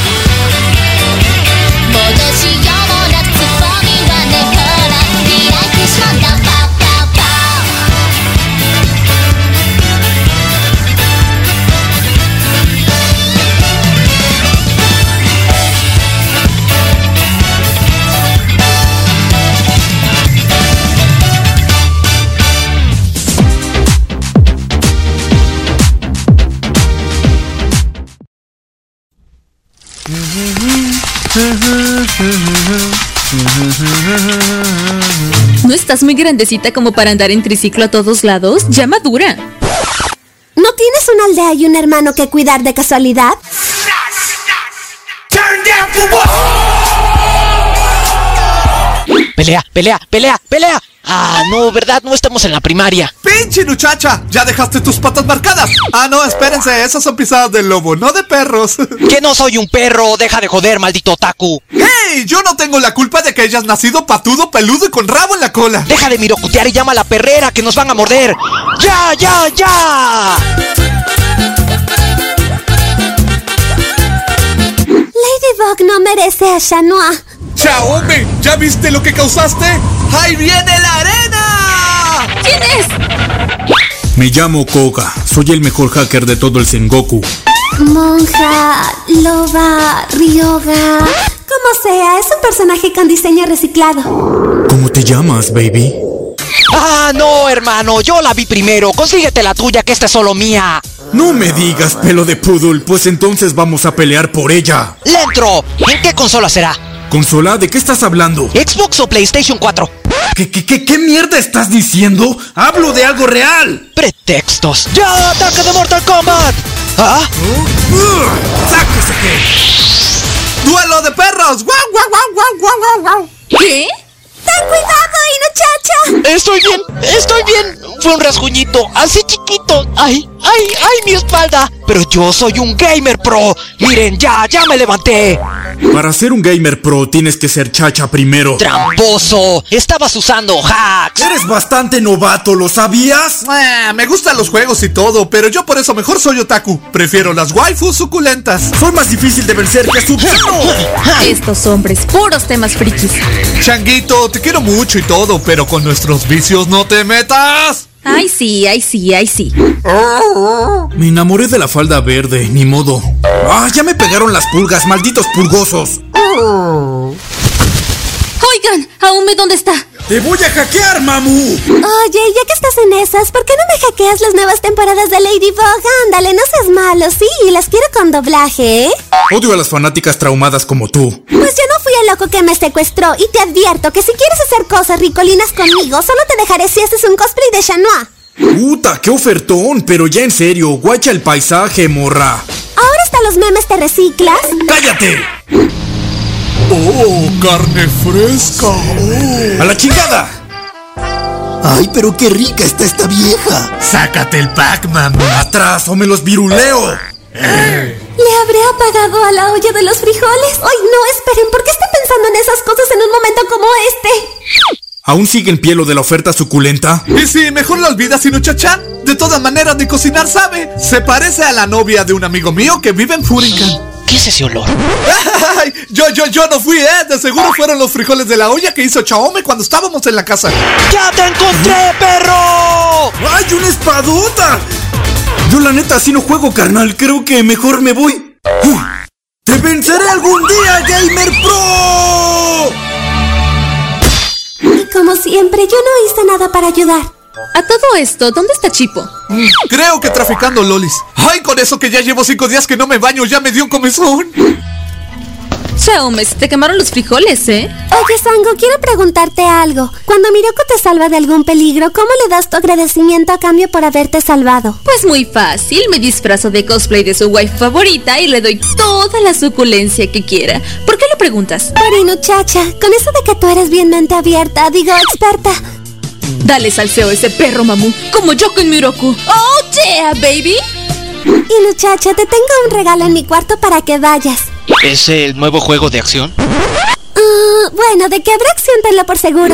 戻しようもなくつぼみはね、ほら開いてしまうんだ。パッパッパ ¿No estás muy grandecita como para andar en triciclo a todos lados? Ya madura. ¿No tienes una aldea y un hermano que cuidar de casualidad? Pelea, pelea, pelea, pelea. Ah, no, ¿verdad? No estamos en la primaria. ¡Pinche muchacha! ¿Ya dejaste tus patas marcadas? Ah, no, espérense, esas son pisadas de lobo, no de perros. Que no soy un perro, deja de joder, maldito otaku. ¡Hey! Yo no tengo la culpa de que hayas nacido patudo, peludo y con rabo en la cola. Deja de mirocutear y llama a la perrera, que nos van a morder. ¡Ya, ya, ya! Ladybug no merece a Shanoa. ¡Xiaomi! ¿Ya viste lo que causaste? ¡Ahí viene la arena! ¿Quién es? Me llamo Koga, soy el mejor hacker de todo el Sengoku. Monja, loba, ryoga, como sea, es un personaje con diseño reciclado. ¿Cómo te llamas, baby? Ah, no, hermano, yo la vi primero. Consíguete la tuya, que esta es solo mía. No me digas, pelo de poodle, pues entonces vamos a pelear por ella. ¡Le entro! ¿En qué consola será? ¿Consola? ¿De qué estás hablando? ¿Xbox o PlayStation 4? ¿Qué mierda estás diciendo? ¡Hablo de algo real! ¡Pretextos! ¡Ya! ¡Ataque de Mortal Kombat! ¿Ah? ¡Sáquese que! ¡Duelo de perros! ¡Guau, guau, guau, guau, guau, guau! ¿Qué? ¡Ten cuidado, Inu-chacha! Estoy bien, estoy bien. Fue un rasguñito, así chiquito. ¡Ay, ay, ay, mi espalda! Pero yo soy un gamer pro. Miren, ya me levanté. Para ser un gamer pro tienes que ser chacha primero. ¡Tramposo! Estabas usando hacks. Eres bastante novato, ¿lo sabías? Me gustan los juegos y todo, pero yo por eso mejor soy otaku. Prefiero las waifus suculentas. Soy más difícil de vencer que Sub-Zero. Estos hombres, puros temas frikis. Changuito, te quiero mucho y todo, pero con nuestros vicios no te metas. Ay, sí, ay, sí, ay, sí. Me enamoré de la falda verde, ni modo. ¡Ah, ya me pegaron las pulgas, malditos pulgosos! Oigan, Aume, ¿dónde está? ¡Te voy a hackear, mamu! Oye, ya que estás en esas, ¿por qué no me hackeas las nuevas temporadas de Ladybug? Ándale, no seas malo, sí, las quiero con doblaje, ¿eh? Odio a las fanáticas traumadas como tú. Pues yo no fui el loco que me secuestró y te advierto que si quieres hacer cosas ricolinas conmigo, solo te dejaré si haces un cosplay de Shanoa. ¡Puta, qué ofertón! Pero ya en serio, guacha el paisaje, morra. ¿Ahora hasta los memes te reciclas? ¡Cállate! ¡Oh, carne fresca! Oh. ¡A la chingada! ¡Ay, pero qué rica está esta vieja! ¡Sácate el Pac-Man! ¡Atrás o me los viruleo! ¿Le habré apagado a la olla de los frijoles? ¡Ay, no, esperen! ¿Por qué está pensando en esas cosas en un momento como este? ¿Aún sigue en pie lo de la oferta suculenta? Y si mejor la olvidas, Inu-chacha. De todas maneras, ni cocinar sabe. Se parece a la novia de un amigo mío que vive en Furinkan. ¿Qué es ese olor? ¡Ay! Yo no fui, De seguro fueron los frijoles de la olla que hizo Xiaomi cuando estábamos en la casa. ¡Ya te encontré, perro! ¡Ay, una espadota! Yo la neta así no juego, carnal. Creo que mejor me voy. ¡Te venceré algún día, Gamer Pro! Y como siempre, yo no hice nada para ayudar. A todo esto, ¿dónde está Chipo? Creo que traficando lolis. ¡Ay, con eso que ya llevo 5 días que no me baño, ya me dio un comezón! Chaume, se te quemaron los frijoles, ¿eh? Oye, Sango, quiero preguntarte algo. Cuando Miroku te salva de algún peligro, ¿cómo le das tu agradecimiento a cambio por haberte salvado? Pues muy fácil, me disfrazo de cosplay de su wife favorita y le doy toda la suculencia que quiera. ¿Por qué lo preguntas? Por Inuchacha, con eso de que tú eres bien mente abierta, digo experta. Dale salseo a ese perro, mamú, como yo con Miroku. ¡Oh, yeah, baby! Inuchacha, te tengo un regalo en mi cuarto para que vayas. ¿Es el nuevo juego de acción? Bueno, de que habrá acción tenlo por seguro.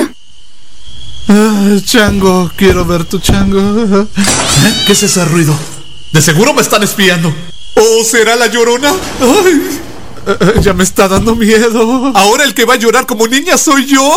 Chango, quiero ver tu chango. ¿Qué es ese ruido? De seguro me están espiando. ¿O será la Llorona? Ay, ya me está dando miedo. Ahora el que va a llorar como niña soy yo.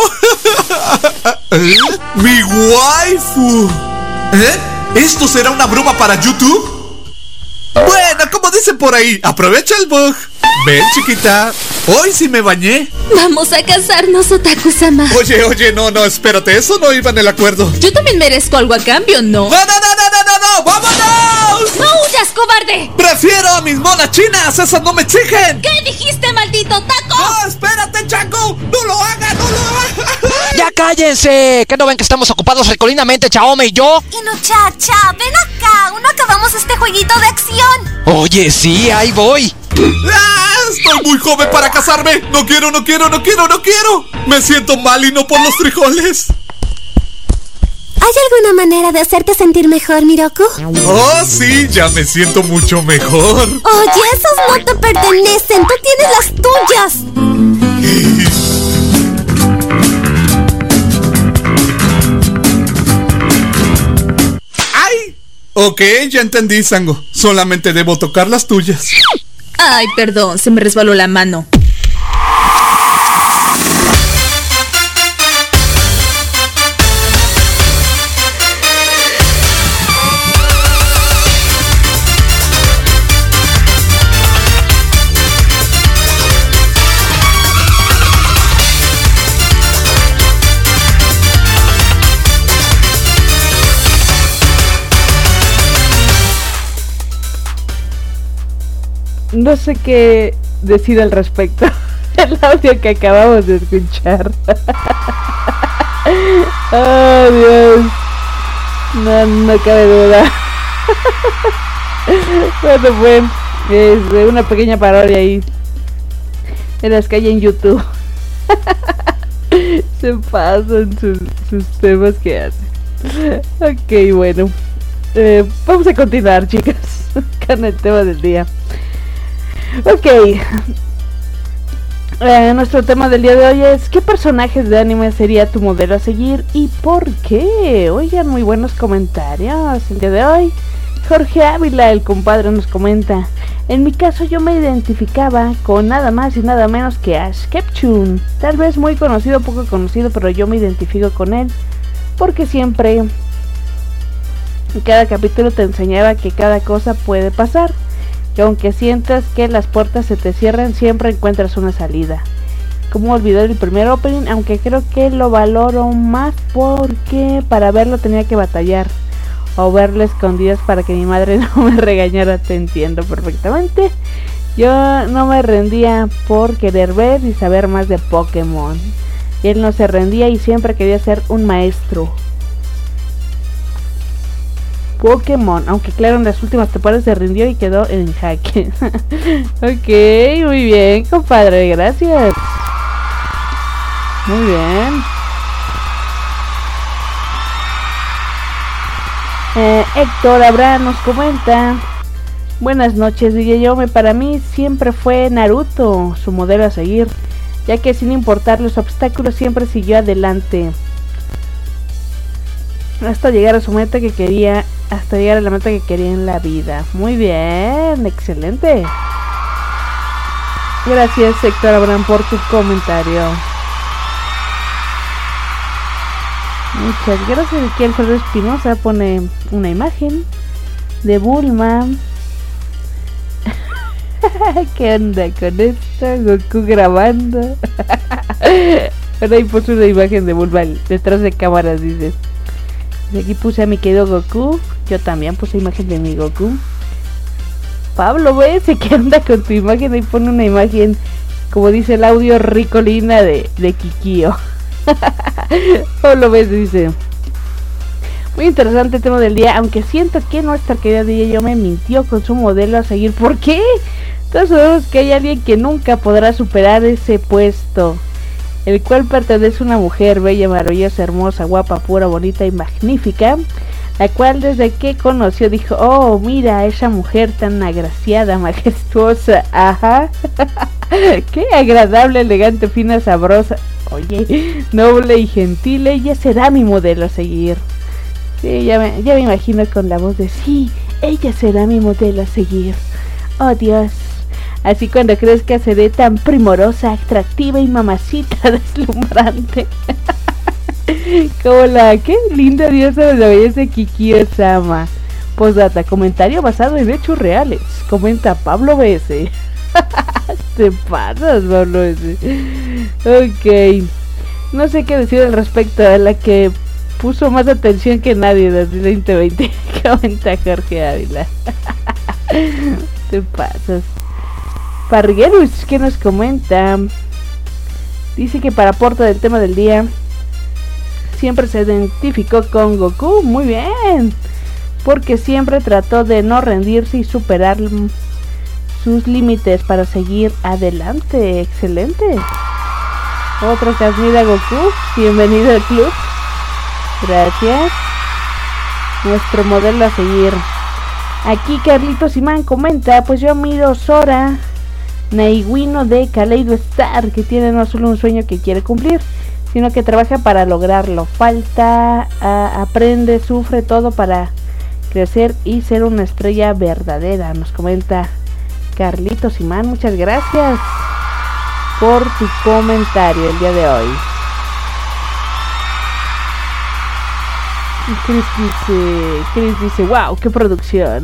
¡Mi waifu! ¿Esto será una broma para YouTube? Bueno, como dicen por ahí, aprovecha el bug. Ven, chiquita, hoy sí me bañé. Vamos a casarnos, Otaku-sama. Oye, no, espérate, eso no iba en el acuerdo. Yo también merezco algo a cambio, ¿no? ¡No! ¡Vámonos! ¡No huyas, cobarde! ¡Prefiero a mis monas chinas! ¡Esas no me exigen! ¿Qué dijiste, maldito taco? ¡No, espérate, Chango! ¡No lo haga! ¡Ya cállense! ¿Qué no ven que estamos ocupados recolinamente, Chaume y yo? Inuchacha, ven acá, aún no acabamos este jueguito de acción. Oye, sí, ahí voy. Estoy muy joven para casarme. No quiero. Me siento mal y no por los frijoles. ¿Hay alguna manera de hacerte sentir mejor, Miroku? Oh, sí, ya me siento mucho mejor. Oye, esos no te pertenecen, tú tienes las tuyas. ¡Ay! Ok, ya entendí, Sango. Solamente debo tocar las tuyas. Ay, perdón, se me resbaló la mano. No sé qué decir al respecto. El audio que acabamos de escuchar. Oh, Dios. No cabe duda. Bueno, fue una pequeña parodia ahí en las que hay en YouTube. Se pasan sus temas que hacen. Ok, bueno. Vamos a continuar, chicas, con el tema del día. Ok, nuestro tema del día de hoy es ¿qué personajes de anime sería tu modelo a seguir y por qué? Oigan, muy buenos comentarios el día de hoy. Jorge Ávila, el compadre, nos comenta: en mi caso yo me identificaba con nada más y nada menos que Ash Ketchum. Tal vez muy conocido o poco conocido, pero yo me identifico con él porque siempre en cada capítulo te enseñaba que cada cosa puede pasar. Que aunque sientas que las puertas se te cierran, siempre encuentras una salida. Como olvidar el primer opening, aunque creo que lo valoro más porque para verlo tenía que batallar o verlo escondidas para que mi madre no me regañara. Te entiendo perfectamente. Yo no me rendía por querer ver y saber más de Pokémon. Y él no se rendía y siempre quería ser un maestro. Pokémon, aunque claro, en las últimas temporadas se rindió y quedó en jaque. Ok, muy bien, compadre, gracias. Muy bien. Héctor Abraham nos comenta: buenas noches, DJ Yome. Para mí siempre fue Naruto su modelo a seguir, ya que sin importar los obstáculos siempre siguió adelante hasta llegar a su meta que quería, hasta llegar a la meta que quería en la vida. Muy bien, excelente. Gracias, Héctor Abraham, por tu comentario. Muchas gracias. Aquí Alfredo Espinosa pone una imagen de Bulma. ¿Qué onda con esto? Goku grabando. Bueno, ahí puse una imagen de Bulma detrás de cámaras, dice. Y aquí puse a mi querido Goku. Yo también puse imagen de mi Goku. Pablo, ¿ves? ¿Qué onda con tu imagen? Ahí pone una imagen Como dice el audio, ricolina de Kikio. ¿Cómo lo ves? Dice. Muy interesante el tema del día, aunque siento que nuestra querida DJ Yo me mintió con su modelo a seguir. ¿Por qué? Todos sabemos que hay alguien que nunca podrá superar ese puesto, el cual pertenece a una mujer bella, maravillosa, hermosa, guapa, pura, bonita y magnífica, la cual desde que conoció dijo: oh, mira, esa mujer tan agraciada, majestuosa, ajá, qué agradable, elegante, fina, sabrosa, oye, noble y gentil, ella será mi modelo a seguir. Sí, ya me imagino con la voz de sí, ella será mi modelo a seguir. Oh Dios, así cuando crezca seré tan primorosa, atractiva y mamacita deslumbrante. Como la que linda diosa de la belleza Kikio-sama. Postdata, comentario basado en hechos reales. Comenta Pablo BS. Te pasas, Pablo BS. Ok. No sé qué decir al respecto, a la que puso más atención que nadie desde el 2020. Comenta Jorge Ávila. Te pasas. Parguerus, ¿qué nos comenta? Dice que para aporte del tema del día, siempre se identificó con Goku. Muy bien, porque siempre trató de no rendirse y superar sus límites para seguir adelante. Excelente. Otro que admira a Goku. Bienvenido al club. Gracias. Nuestro modelo a seguir. Aquí Carlitos Imán comenta: pues yo miro Sora Naiguino de Kaleido Star, que tiene no solo un sueño que quiere cumplir, sino que trabaja para lograrlo. Aprende, sufre todo para crecer y ser una estrella verdadera. Nos comenta Carlitos Imán. Muchas gracias por tu comentario el día de hoy. Chris dice, wow, qué producción.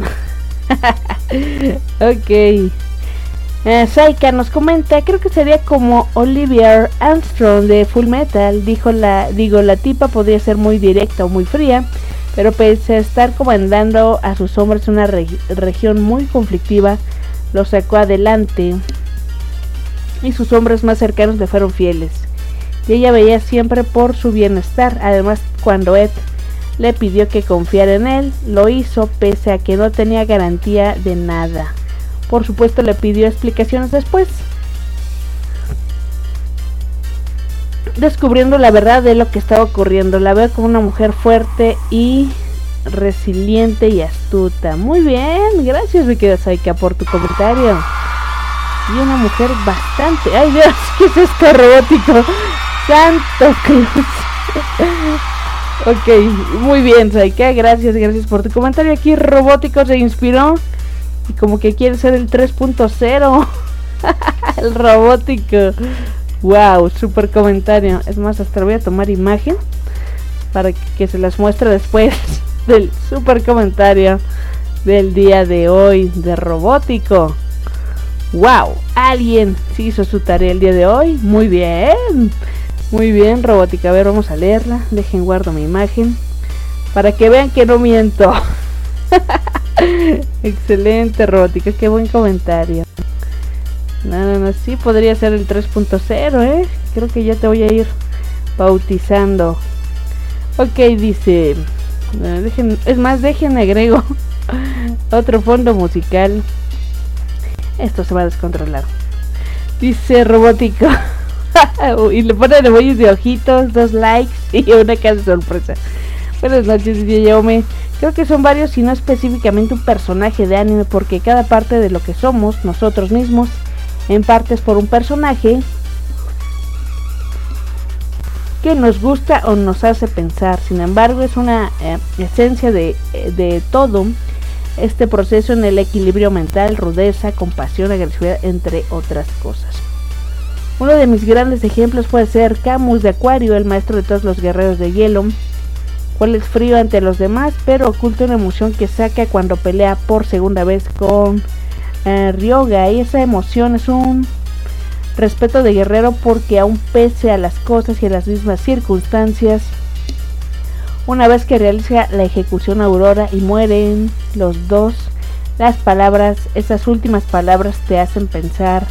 Ok. Saika nos comenta: creo que sería como Olivia Armstrong de Full Metal. La tipa podría ser muy directa o muy fría, pero pese a estar comandando a sus hombres en una región muy conflictiva, lo sacó adelante y sus hombres más cercanos le fueron fieles. Y ella veía siempre por su bienestar. Además, cuando Ed le pidió que confiara en él, lo hizo pese a que no tenía garantía de nada. Por supuesto, le pidió explicaciones después, descubriendo la verdad de lo que estaba ocurriendo. La veo como una mujer fuerte y resiliente y astuta. Muy bien, gracias mi querida Saika por tu comentario. Y una mujer bastante... ¡Ay Dios! ¿Qué es esto robótico? ¡Santo Cruz! Ok, muy bien Saika, gracias por tu comentario. Aquí Robótico se inspiró y como que quiere ser el 3.0. El Robótico. Wow, super comentario. Es más, hasta voy a tomar imagen para que se las muestre después del super comentario del día de hoy de Robótico. Wow, alguien sí hizo su tarea el día de hoy. Muy bien Robótica. A ver, vamos a leerla. Dejen guardo mi imagen para que vean que no miento. Excelente Robótica, qué buen comentario. No, sí podría ser el 3.0, creo que ya te voy a ir bautizando. Ok, dice, dejen agrego otro fondo musical. Esto se va a descontrolar. Dice Robótico. Y le ponen emojis de ojitos, 2 likes y una cara de sorpresa. Buenas noches, dice Yaume. Creo que son varios y no específicamente un personaje de anime, porque cada parte de lo que somos nosotros mismos, en parte es por un personaje que nos gusta o nos hace pensar. Sin embargo, es una esencia de todo este proceso en el equilibrio mental, rudeza, compasión, agresividad, entre otras cosas. Uno de mis grandes ejemplos puede ser Camus de Acuario, el maestro de todos los guerreros de hielo, cual es frío ante los demás, pero oculta una emoción que saca cuando pelea por segunda vez con Ryoga, y esa emoción es un respeto de guerrero, porque aún pese a las cosas y a las mismas circunstancias, una vez que realiza la ejecución Aurora y mueren los dos, esas últimas palabras te hacen pensar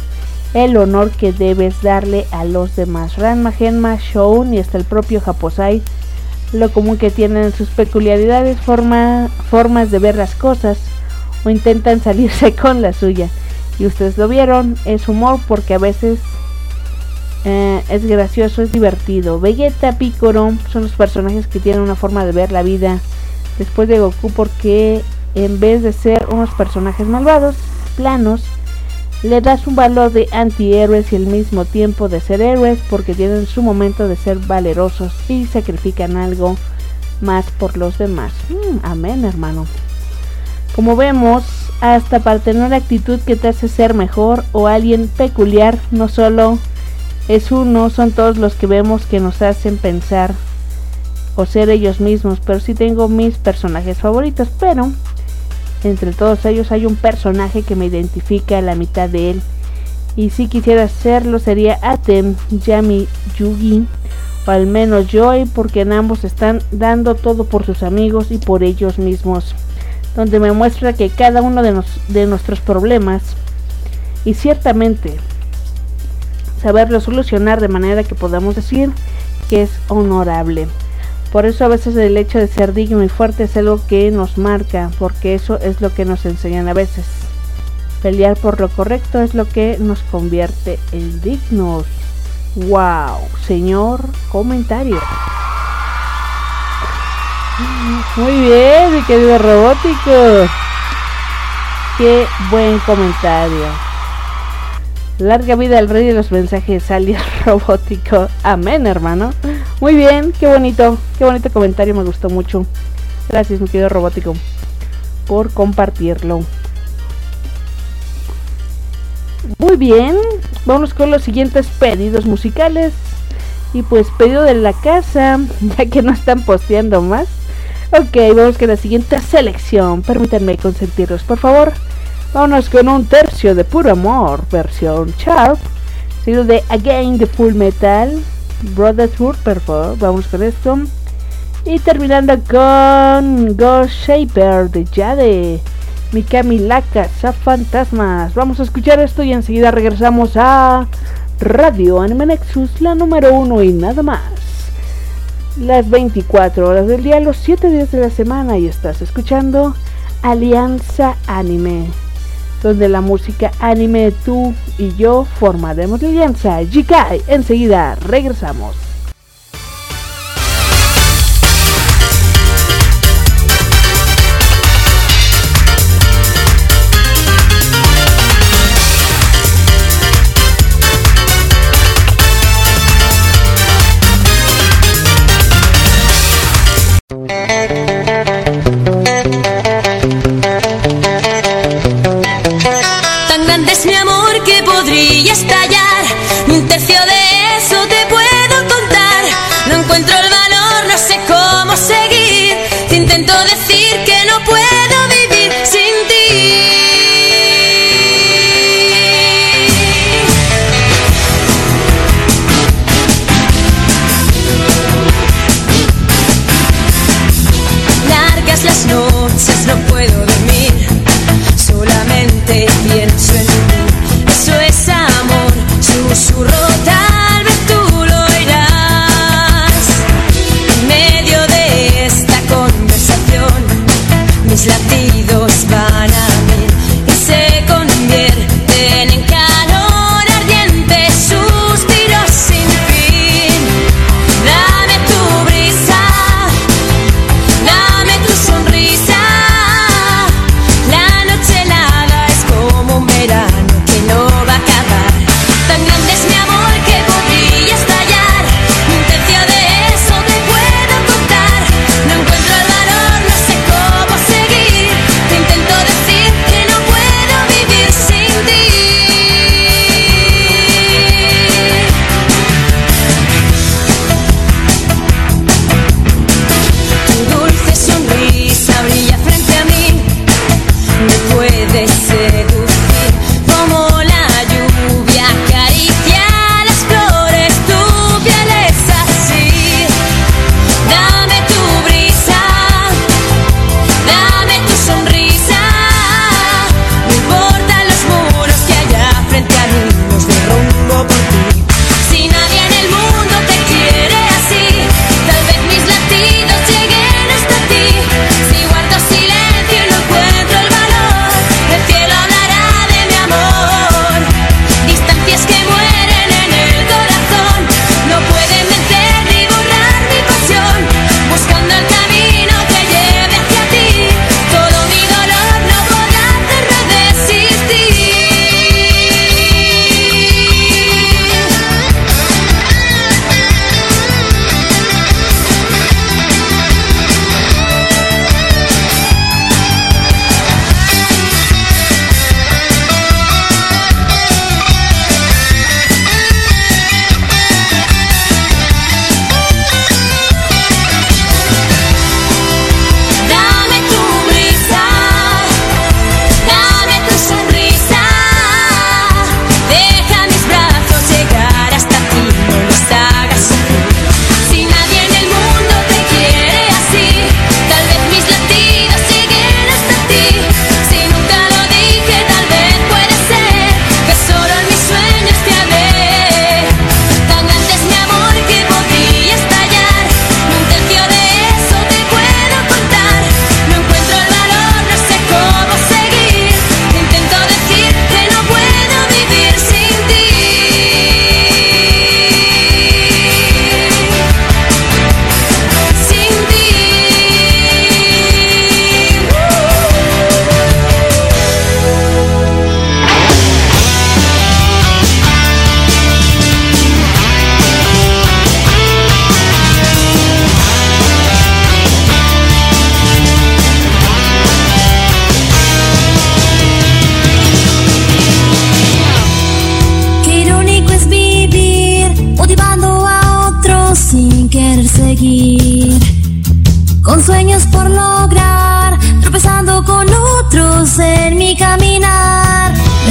el honor que debes darle a los demás. Ranma, Genma, Shoun y hasta el propio Japosai, lo común que tienen sus peculiaridades, formas de ver las cosas, o intentan salirse con la suya. Y ustedes lo vieron, es humor porque a veces es gracioso, es divertido. Vegeta, Piccolo son los personajes que tienen una forma de ver la vida después de Goku, porque en vez de ser unos personajes malvados, planos, le das un valor de antihéroes y al mismo tiempo de ser héroes, porque tienen su momento de ser valerosos y sacrifican algo más por los demás. Amén, hermano. Como vemos, hasta para tener una actitud que te hace ser mejor o alguien peculiar, no solo es uno, son todos los que vemos que nos hacen pensar o ser ellos mismos. Pero sí tengo mis personajes favoritos, pero entre todos ellos hay un personaje que me identifica a la mitad de él, y si quisiera hacerlo sería Atem, Yami, Yugi, o al menos Joy, porque en ambos están dando todo por sus amigos y por ellos mismos, donde me muestra que cada uno de nuestros problemas, y ciertamente saberlo solucionar de manera que podamos decir que es honorable. Por eso a veces el hecho de ser digno y fuerte es algo que nos marca, porque eso es lo que nos enseñan a veces. Pelear por lo correcto es lo que nos convierte en dignos. ¡Wow! Señor comentario. Muy bien, mi querido Robótico. Qué buen comentario. Larga vida al rey de los mensajes, alias Robótico. Amén, hermano. Muy bien, qué bonito comentario, me gustó mucho. Gracias, mi querido Robótico, por compartirlo. Muy bien, vamos con los siguientes pedidos musicales. Y pues pedido de la casa, ya que no están posteando más. Ok, vamos con la siguiente selección. Permítanme consentirlos, por favor. Vámonos con un tercio de puro amor, versión Sharp, seguido de Again de Full Metal Brotherhood, por favor, vamos con esto. Y terminando con Ghost Shaper de Jade, Mikami la Cazafantasmas. Vamos a escuchar esto y enseguida regresamos a Radio Anime Nexus, la número 1 y nada más. Las 24 horas del día, los 7 días de la semana, y estás escuchando Alianza Anime, donde la música anime, tú y yo formaremos la alianza. Jikai, enseguida regresamos. Es mi amor que podría estallar, ni un tercio de eso te puedo contar. No encuentro el valor, no sé cómo seguir. Te intento decir que no puedo vivir sin ti. Largas las noches, no puedo dormir, solamente pienso en ti. Eso es amor, susurro, tal vez tú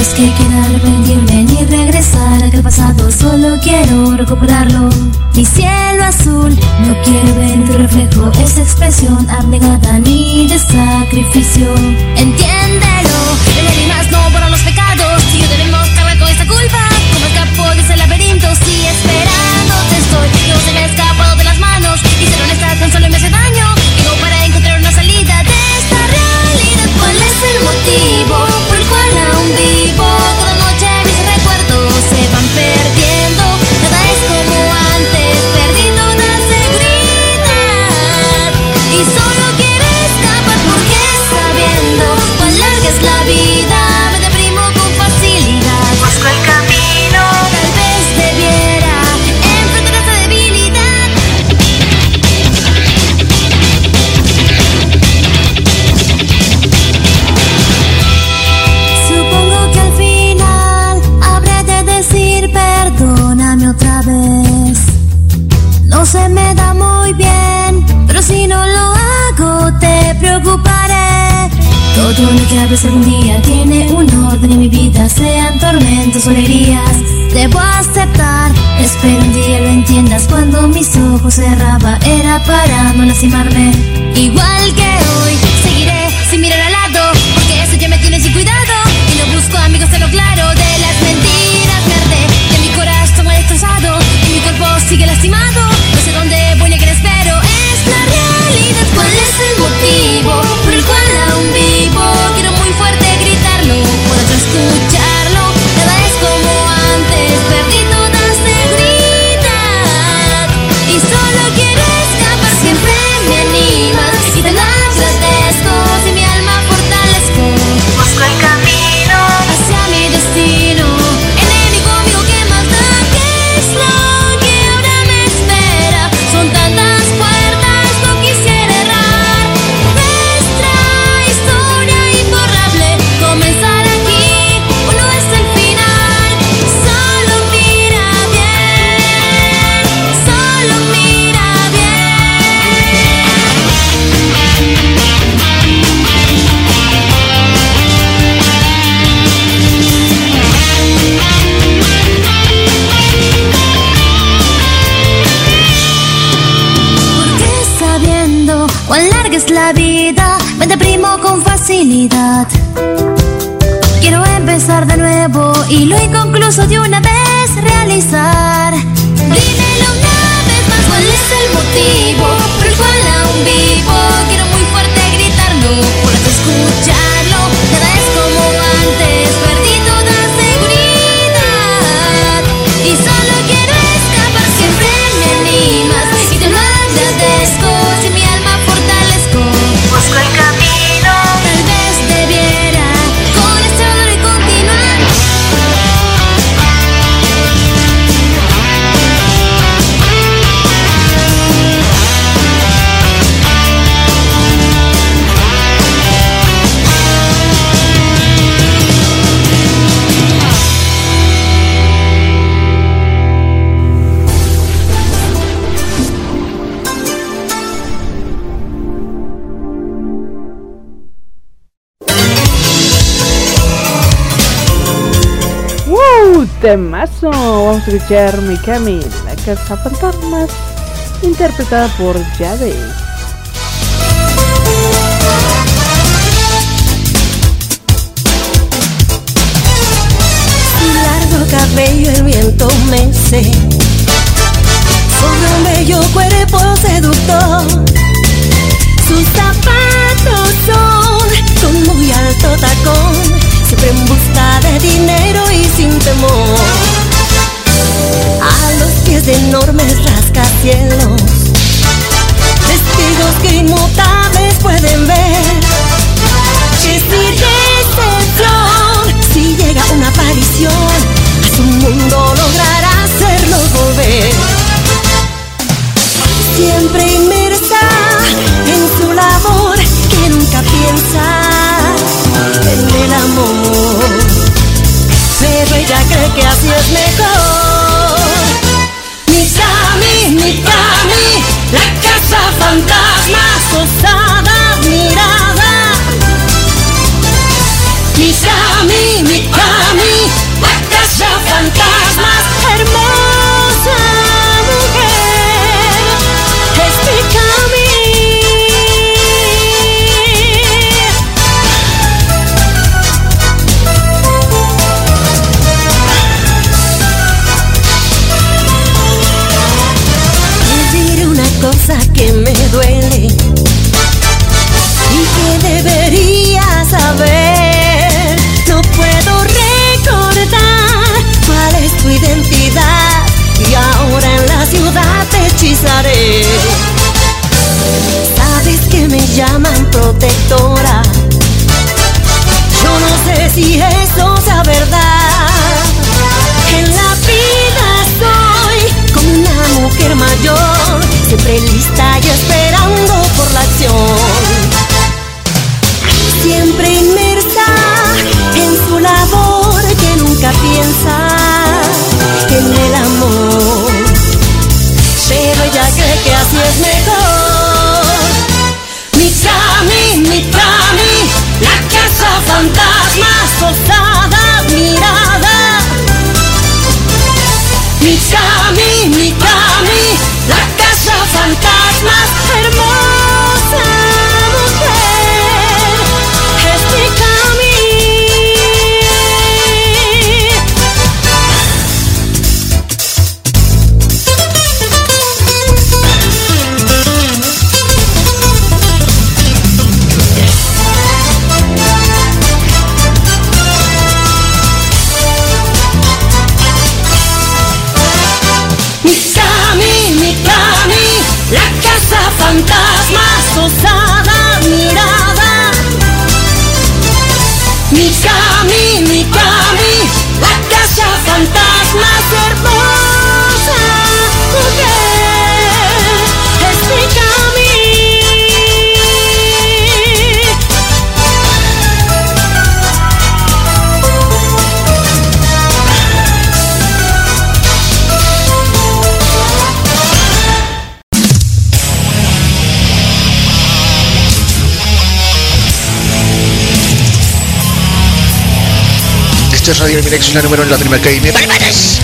es que quiero arrepentirme ni regresar a aquel pasado, solo quiero recuperarlo. Mi cielo azul, no quiero ver tu reflejo, esa expresión abnegada ni de sacrificio. Entiéndelo, el lágrimas no borran los pecados, y yo debemos cargar con esta culpa. ¿Cómo escapo de ese laberinto si esperándote estoy? No se me ha escapado de las manos, y ser honesta tan solo me hace daño. Digo para encontrar una salida de esta realidad. ¿Cuál es el motivo por el cual aún vivo? Cada noche mis recuerdos se van perdiendo, nada es como antes, perdí toda seguridad y solo quiero escapar porque sabiendo cuán larga es la vida me deprimo con facilidad. Busco el camino, tal vez debiera enfrentar esta debilidad. Supongo que al final habré de decir perdóname otra vez. No se me da muy bien, pero si no lo hago te preocuparé. Todo lo que hables algún día tiene un orden en mi vida, sean tormentos o alegrías. Debo aceptar, espero un día lo entiendas. Cuando mis ojos cerraba era para no lastimarme. Igual que hoy, seguiré sin mirar al lado, porque eso ya me tiene sin cuidado. Y no busco amigos en lo claro de las mentiras, me harté de mi corazón mal destrozado y mi cuerpo sigue lastimado. No sé dónde voy ni a quién espero, es la realidad. ¿Cuál es el motivo por el cual aún vivo? Quiero muy fuerte gritarlo, puedo escucharlo. Nada es como antes, perdí toda seguridad y solo quiero escapar. Siempre me animas y te lo agradezco, si mi alma fortalezco. Busco el camino hacia mi destino, enemigo amigo, ¿qué más da? ¿Qué es lo que ahora me espera? Son tantas puertas, no quisiera errar. Nuestra historia imborrable comenzar aquí, o no es el final. Solo mira bien, solo mira porque sabiendo cuán larga es la vida me deprimo con facilidad. Quiero empezar de nuevo y lo inconcluso de una vez realizar. Dímelo una vez más, ¿cuál es el motivo por el cual aún vivo? Quiero muy fuerte gritarlo, puedo escucharlo. Nada es como antes, perdí toda seguridad y solo quiero escapar. Siempre me animas y te lo agradezco, si mi alma fortalezco. Busco el camino, tal vez debiera con este dolor y continuar. Temazo, vamos a escuchar Mikami, la casa fantasmas, interpretada por Jade. Su largo cabello el viento mece sobre un bello cuerpo seductor. Sus zapatos son con muy alto tacón, siempre en busca de dinero y sin temor. A los pies de enormes rascacielos, testigos que inmutables pueden ver que si recepción, si llega una aparición, a su mundo logrará hacerlos volver. Siempre inmersa en su labor, que nunca piensa en el amor, pero ella cree que así es mejor. Mikami, Mikami, la casa fantasma, osada mirada. Mikami, Mikami, mujer mayor, siempre lista y esperando por la acción. Siempre inmersa en su labor, que nunca piensa en el amor, pero ella cree que así es mejor. Mi Cami, la casa fantasma, osada mirada. Mi Cami, la casa fantasma, hermosa mujer, es mi Cami. La casa fantasma, osada mirada. Mi Cami, la casa fantasma, hermosa mujer, es mi Cami. Esto es Radio Anime Nexus, la número 1 en Latinoamérica. ¡Barbares!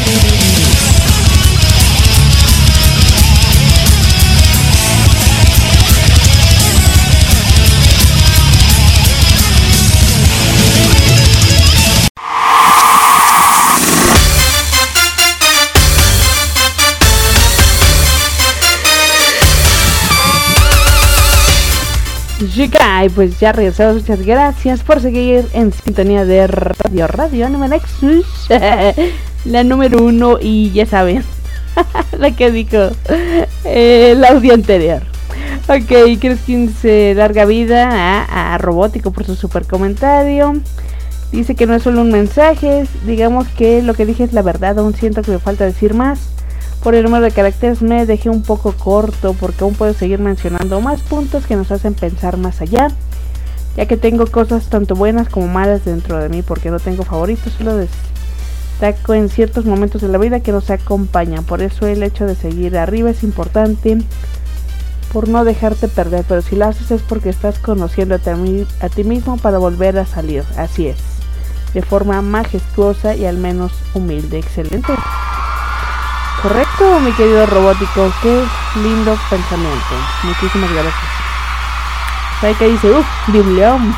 Chica, y pues ya regresamos, muchas gracias por seguir en sintonía de Radio Anime Nexus, la número 1, y ya saben, la que dijo el audio anterior. Ok, ¿crees que se larga vida a Robótico por su super comentario? Dice que no es solo un mensaje, digamos que lo que dije es la verdad, aún siento que me falta decir más. Por el número de caracteres me dejé un poco corto, porque aún puedo seguir mencionando más puntos que nos hacen pensar más allá, ya que tengo cosas tanto buenas como malas dentro de mí, porque no tengo favoritos, solo destaco en ciertos momentos de la vida que nos acompañan. Por eso el hecho de seguir arriba es importante, por no dejarte perder, pero si lo haces es porque estás conociéndote a ti mismo para volver a salir. Así es, de forma majestuosa y al menos humilde. Excelente. Correcto, mi querido Robótico, qué lindo pensamiento. Muchísimas gracias. ¿Sabe qué dice? Biblión.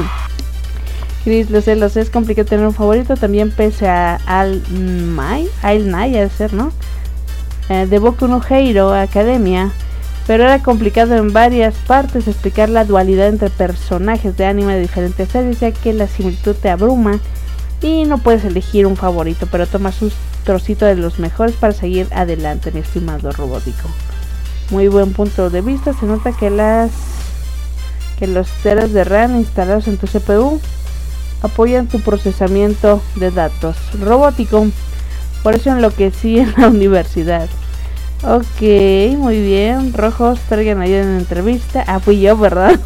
Chris, lo sé, es complicado tener un favorito, también pese a Al Nai, ha de ser, ¿no? De Boku no Hero Academia, pero era complicado en varias partes explicar la dualidad entre personajes de anime de diferentes series, ya que la similitud te abruma y no puedes elegir un favorito, pero tomas un trocito de los mejores para seguir adelante, mi estimado Robótico. Muy buen punto de vista. Se nota que los teras de RAM instalados en tu CPU apoyan tu procesamiento de datos. Robótico, por eso enloquecí en la universidad. Ok, muy bien. Rojos, traigan ayuda en la entrevista. Ah, fui yo, ¿verdad?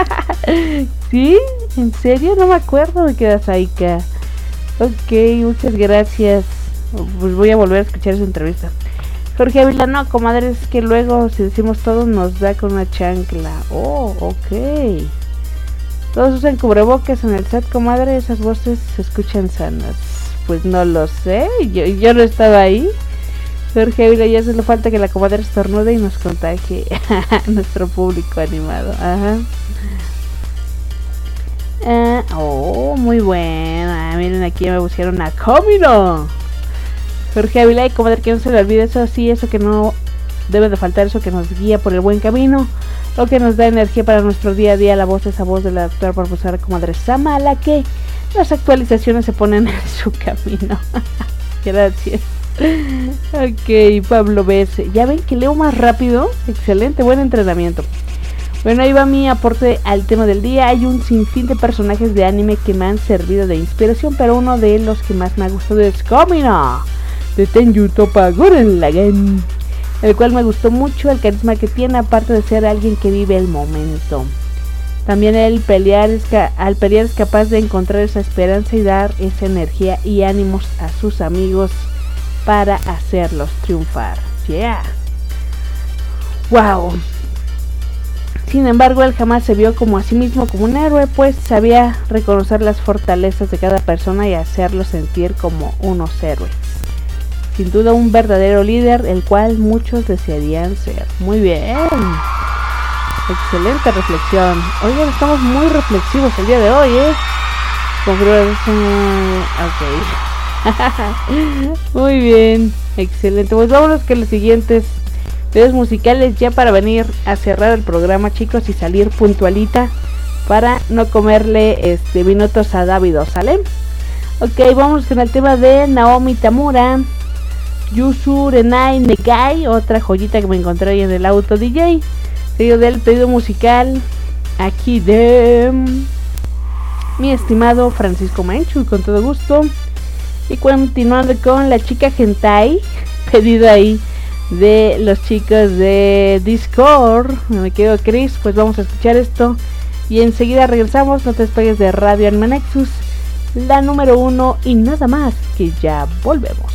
¿Sí? ¿En serio? No me acuerdo de qué das ahí, Ka. Ok, muchas gracias. Pues voy a volver a escuchar esa entrevista. Jorge Ávila, no, comadre, es que luego si decimos todo nos da con una chancla. Oh, ok. Todos usan cubrebocas en el set, comadre, esas voces se escuchan sanas. Pues no lo sé, yo no estaba ahí. Jorge Ávila, ya solo falta que la comadre estornude y nos contagie a nuestro público animado. Ajá. Oh, muy buena. Miren, aquí me pusieron a Comino. Jorge Ávila, y comadre, que no se le olvide eso, sí, eso que no debe de faltar, eso que nos guía por el buen camino, lo que nos da energía para nuestro día a día, la voz, esa voz de la doctora profesora comadre Sama, a la que las actualizaciones se ponen en su camino. Gracias. Ok, Pablo B.S. ¿Ya ven que leo más rápido? Excelente, buen entrenamiento. Bueno, ahí va mi aporte al tema del día. Hay un sinfín de personajes de anime que me han servido de inspiración, pero uno de los que más me ha gustado es Komino de Tenyu Toppa Gurren Lagann. el cual me gustó mucho el carisma que tiene, aparte de ser alguien que vive el momento. También al pelear es capaz de encontrar esa esperanza y dar esa energía y ánimos a sus amigos para hacerlos triunfar. Yeah. Wow. Sin embargo, él jamás se vio como a sí mismo como un héroe, pues sabía reconocer las fortalezas de cada persona y hacerlos sentir como unos héroes. Sin duda un verdadero líder, el cual muchos desearían ser. Muy bien. Excelente reflexión. Oigan, estamos muy reflexivos el día de hoy, Ok. Muy bien. Excelente. Pues vámonos con los siguientes videos musicales ya para venir a cerrar el programa, chicos, y salir puntualita para no comerle minutos a Davido, ¿sale? Ok, vamos con el tema de Naomi Tamura, Yusu Renai Negai, otra joyita que me encontré ahí en el auto DJ. Seguido del pedido musical aquí de mi estimado Francisco Manchu, con todo gusto. Y continuando con la chica hentai, pedido ahí de los chicos de Discord, me quedo Chris, pues vamos a escuchar esto y enseguida regresamos. No te despegues de Radio Anime Nexus, la número 1, y nada más, que ya volvemos.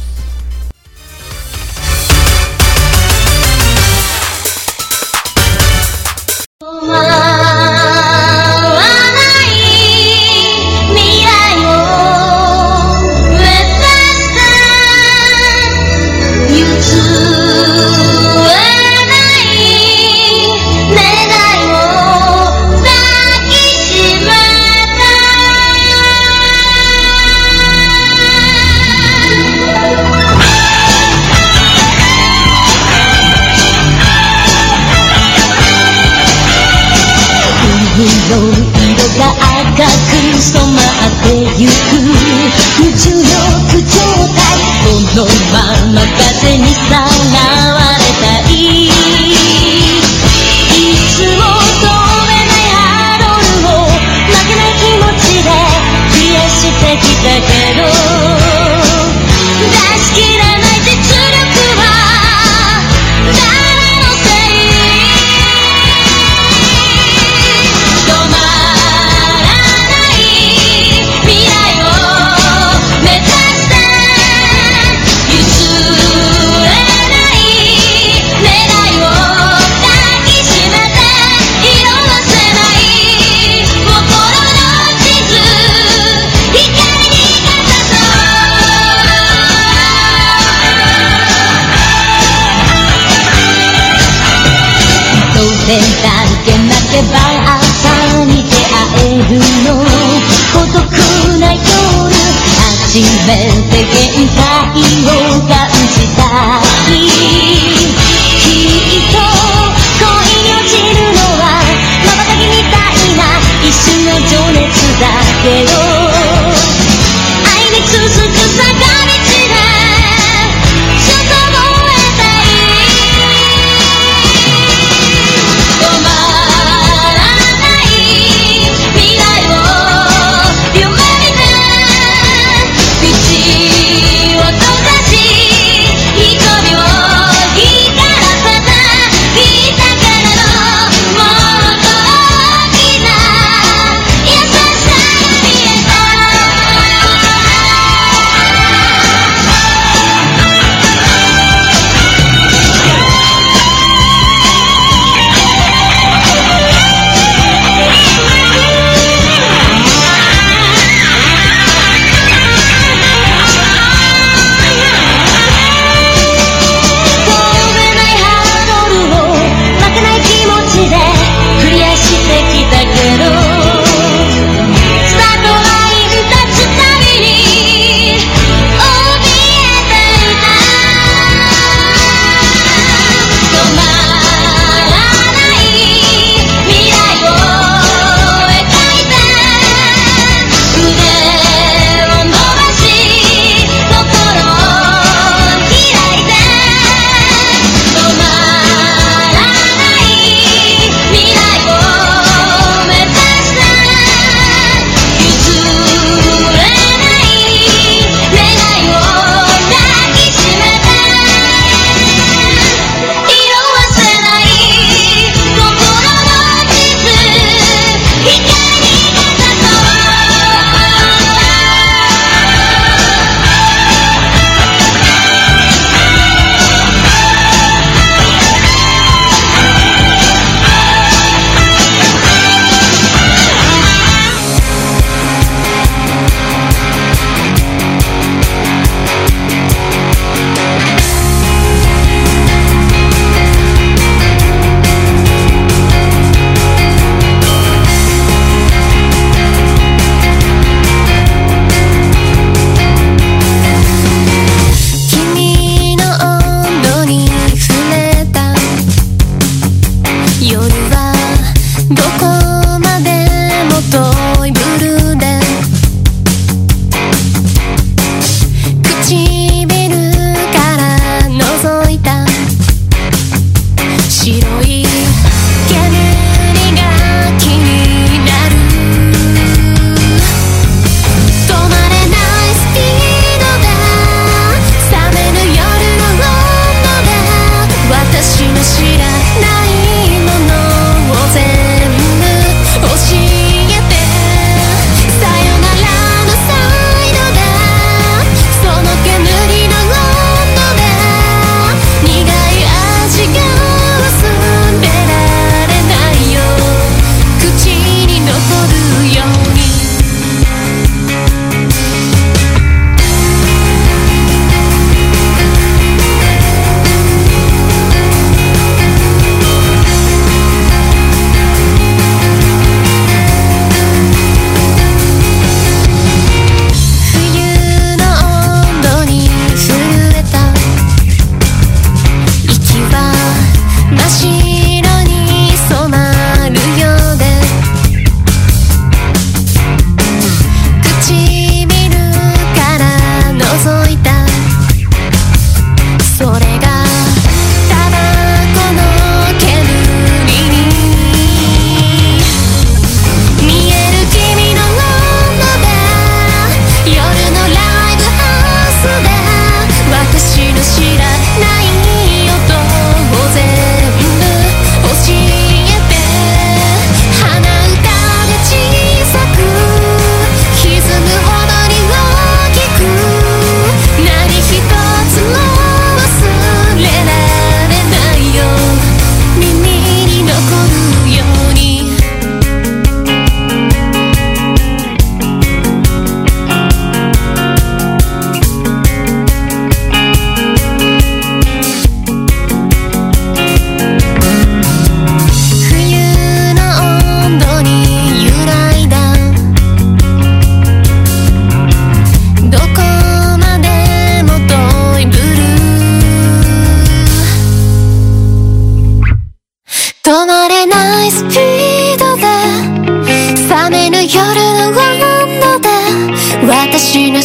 What the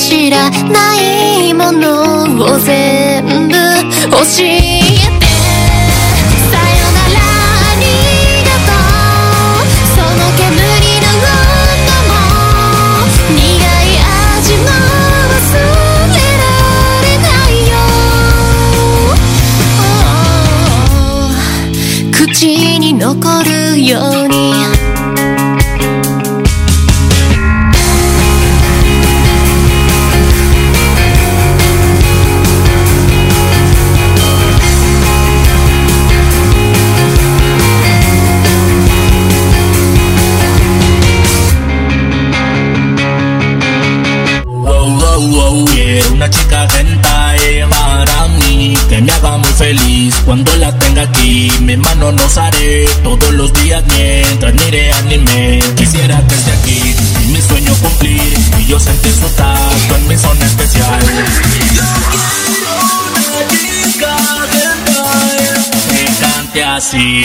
知らないものを全部教えてさよならありがとうその煙の温度も苦い味も忘れられないよ、口に残るように Una chica hentai para mí que me haga muy feliz cuando la tenga aquí. Mi mano no usaré todos los días mientras mire anime. Quisiera que esté aquí y mi sueño cumplir y yo sentir su tacto en mi zona especial. Yo quiero una chica hentai que cante así.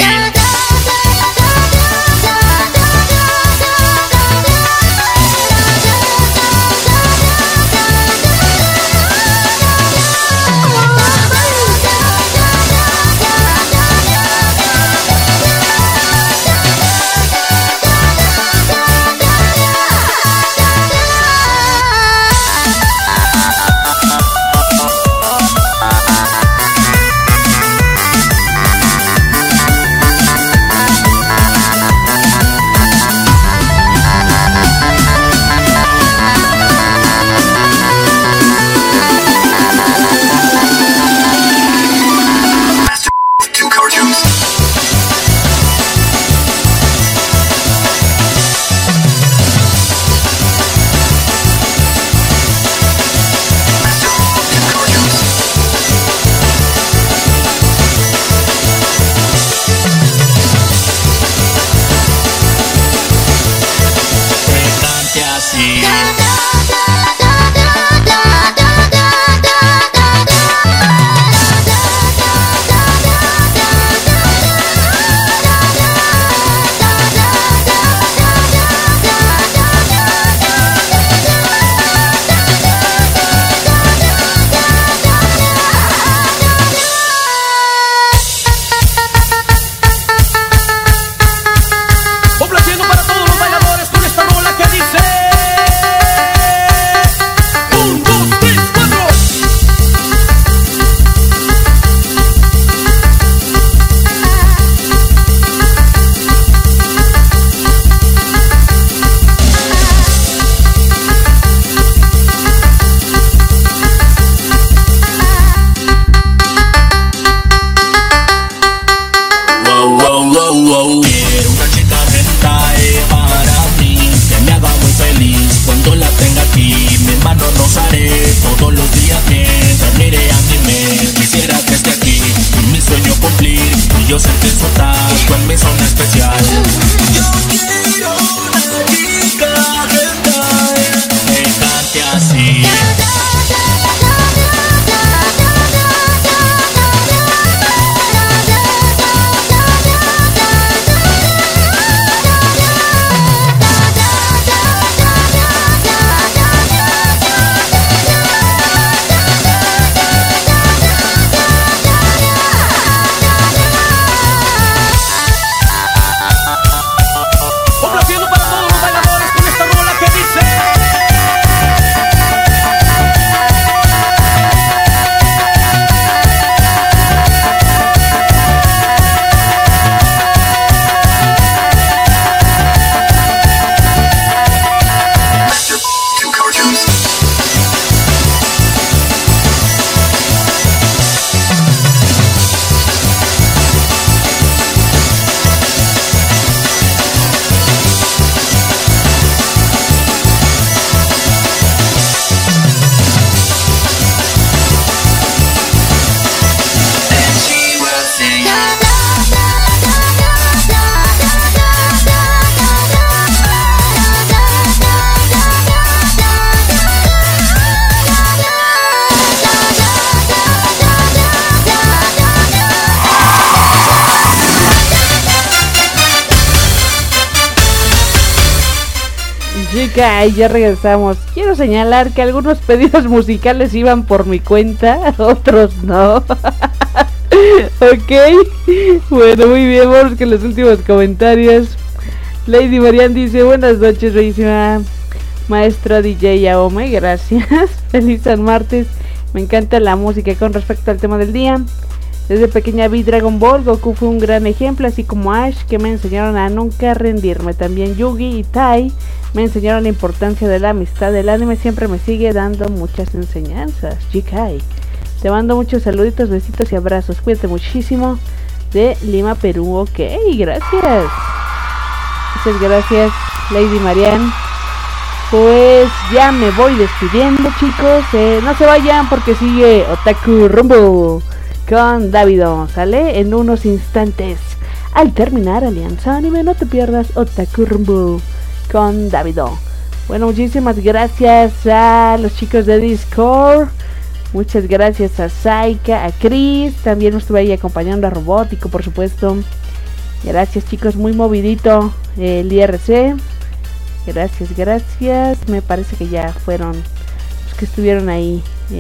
Chica, y ya regresamos. quiero señalar que algunos pedidos musicales iban por mi cuenta, otros no. Ok, bueno, muy bien, vamos con los últimos comentarios. Lady Marian dice: buenas noches, bellísima maestra DJ Aome, gracias. Feliz San Martes, me encanta la música. Con respecto al tema del día, desde pequeña vi Dragon Ball, Goku fue un gran ejemplo, así como Ash, que me enseñaron a nunca rendirme. También Yugi y Tai me enseñaron la importancia de la amistad. El anime siempre me sigue dando muchas enseñanzas. Jikai, te mando muchos saluditos, besitos y abrazos. Cuídate muchísimo. De Lima, Perú. Ok, gracias. Muchas gracias, Lady Marian. Pues ya me voy despidiendo, chicos. No se vayan porque sigue Otaku Rumble con Davido. Sale en unos instantes. Al terminar Alianza Anime, no te pierdas Otaku Rumble con Davido. Bueno, muchísimas gracias a los chicos de Discord. Muchas gracias a Saika, a Chris. También nos estuve ahí acompañando a Robótico, por supuesto. Gracias, chicos, muy movidito el IRC. Gracias. Me parece que ya fueron los que estuvieron ahí.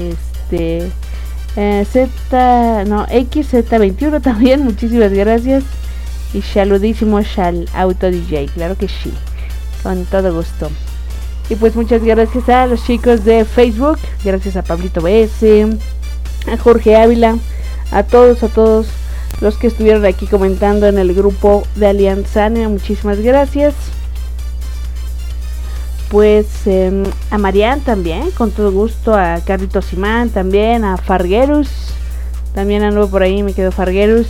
XZ21 también, muchísimas gracias. Y saludísimos al Auto DJ, claro que sí, con todo gusto. Y pues muchas gracias a los chicos de Facebook, gracias a Pablito BS, a Jorge Ávila, a todos los que estuvieron aquí comentando en el grupo de Alianza Anime, muchísimas gracias. Pues a Marian también, con todo gusto, a Carlitos Simán también, a Farguerus, también anduvo por ahí, me quedó Farguerus,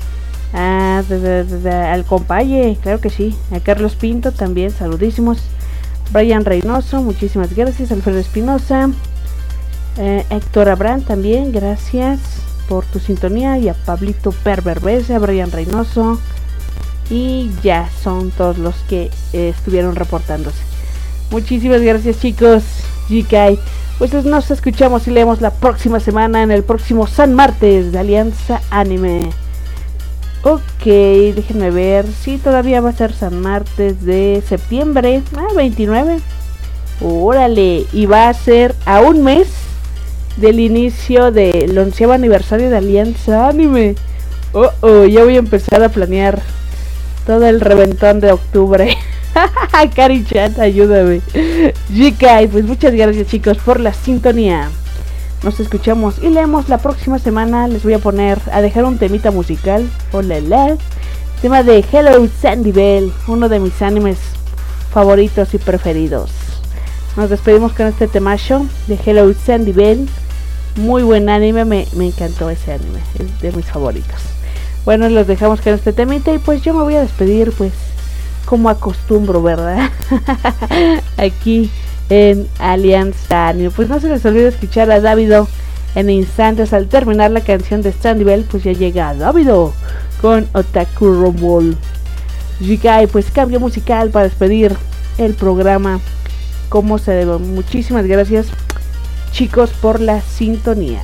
al compaye, claro que sí, a Carlos Pinto también, saludísimos, Brian Reynoso, muchísimas gracias, Alfredo Espinosa, Héctor Abraham también, gracias por tu sintonía, y a Pablito Perverbese, a Brian Reynoso, y ya son todos los que estuvieron reportándose. Muchísimas gracias, chicos. GK, pues nos escuchamos y leemos la próxima semana en el próximo San Martes de Alianza Anime. Ok, déjenme ver. Sí, todavía va a ser San Martes de septiembre 29. Órale, y va a ser a un mes del inicio del 11º aniversario de Alianza Anime. Ya voy a empezar a planear todo el reventón de octubre. Cari-chan, ayúdame. GK, pues muchas gracias, chicos, por la sintonía. Nos escuchamos y leemos la próxima semana. Les voy a dejar un temita musical. Hola, tema de Hello Sandy Bell, uno de mis animes favoritos y preferidos. Nos despedimos con este temazo de Hello Sandy Bell. Muy buen anime, me encantó ese anime, es de mis favoritos. Bueno, los dejamos con este temita y pues yo me voy a despedir, pues como acostumbro, ¿verdad? Aquí en Alianza Anime. Pues no se les olvide escuchar a Davido en instantes. Al terminar la canción de Sandy Bell, pues ya llega Davido con Otaku Rumble. GK, pues cambio musical para despedir el programa como se debe. Muchísimas gracias, chicos, por la sintonía.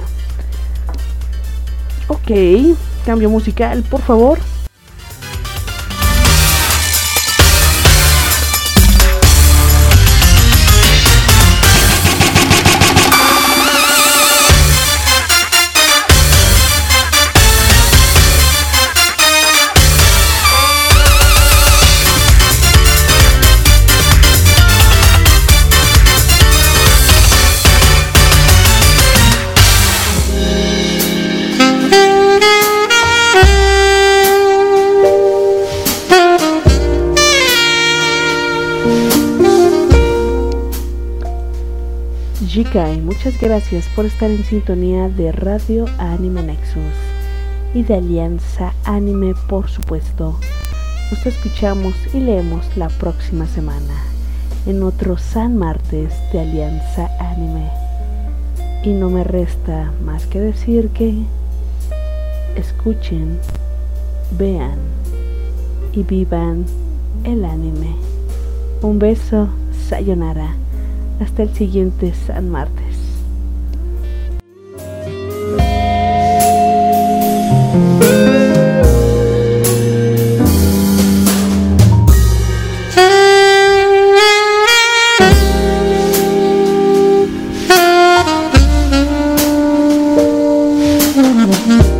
Ok, cambio musical, por favor. GK, muchas gracias por estar en sintonía de Radio Anime Nexus y de Alianza Anime, por supuesto. Nos escuchamos y leemos la próxima semana en otro San Martes de Alianza Anime. Y no me resta más que decir que escuchen, vean y vivan el anime. Un beso, sayonara. Hasta el siguiente San Martes. Thank you.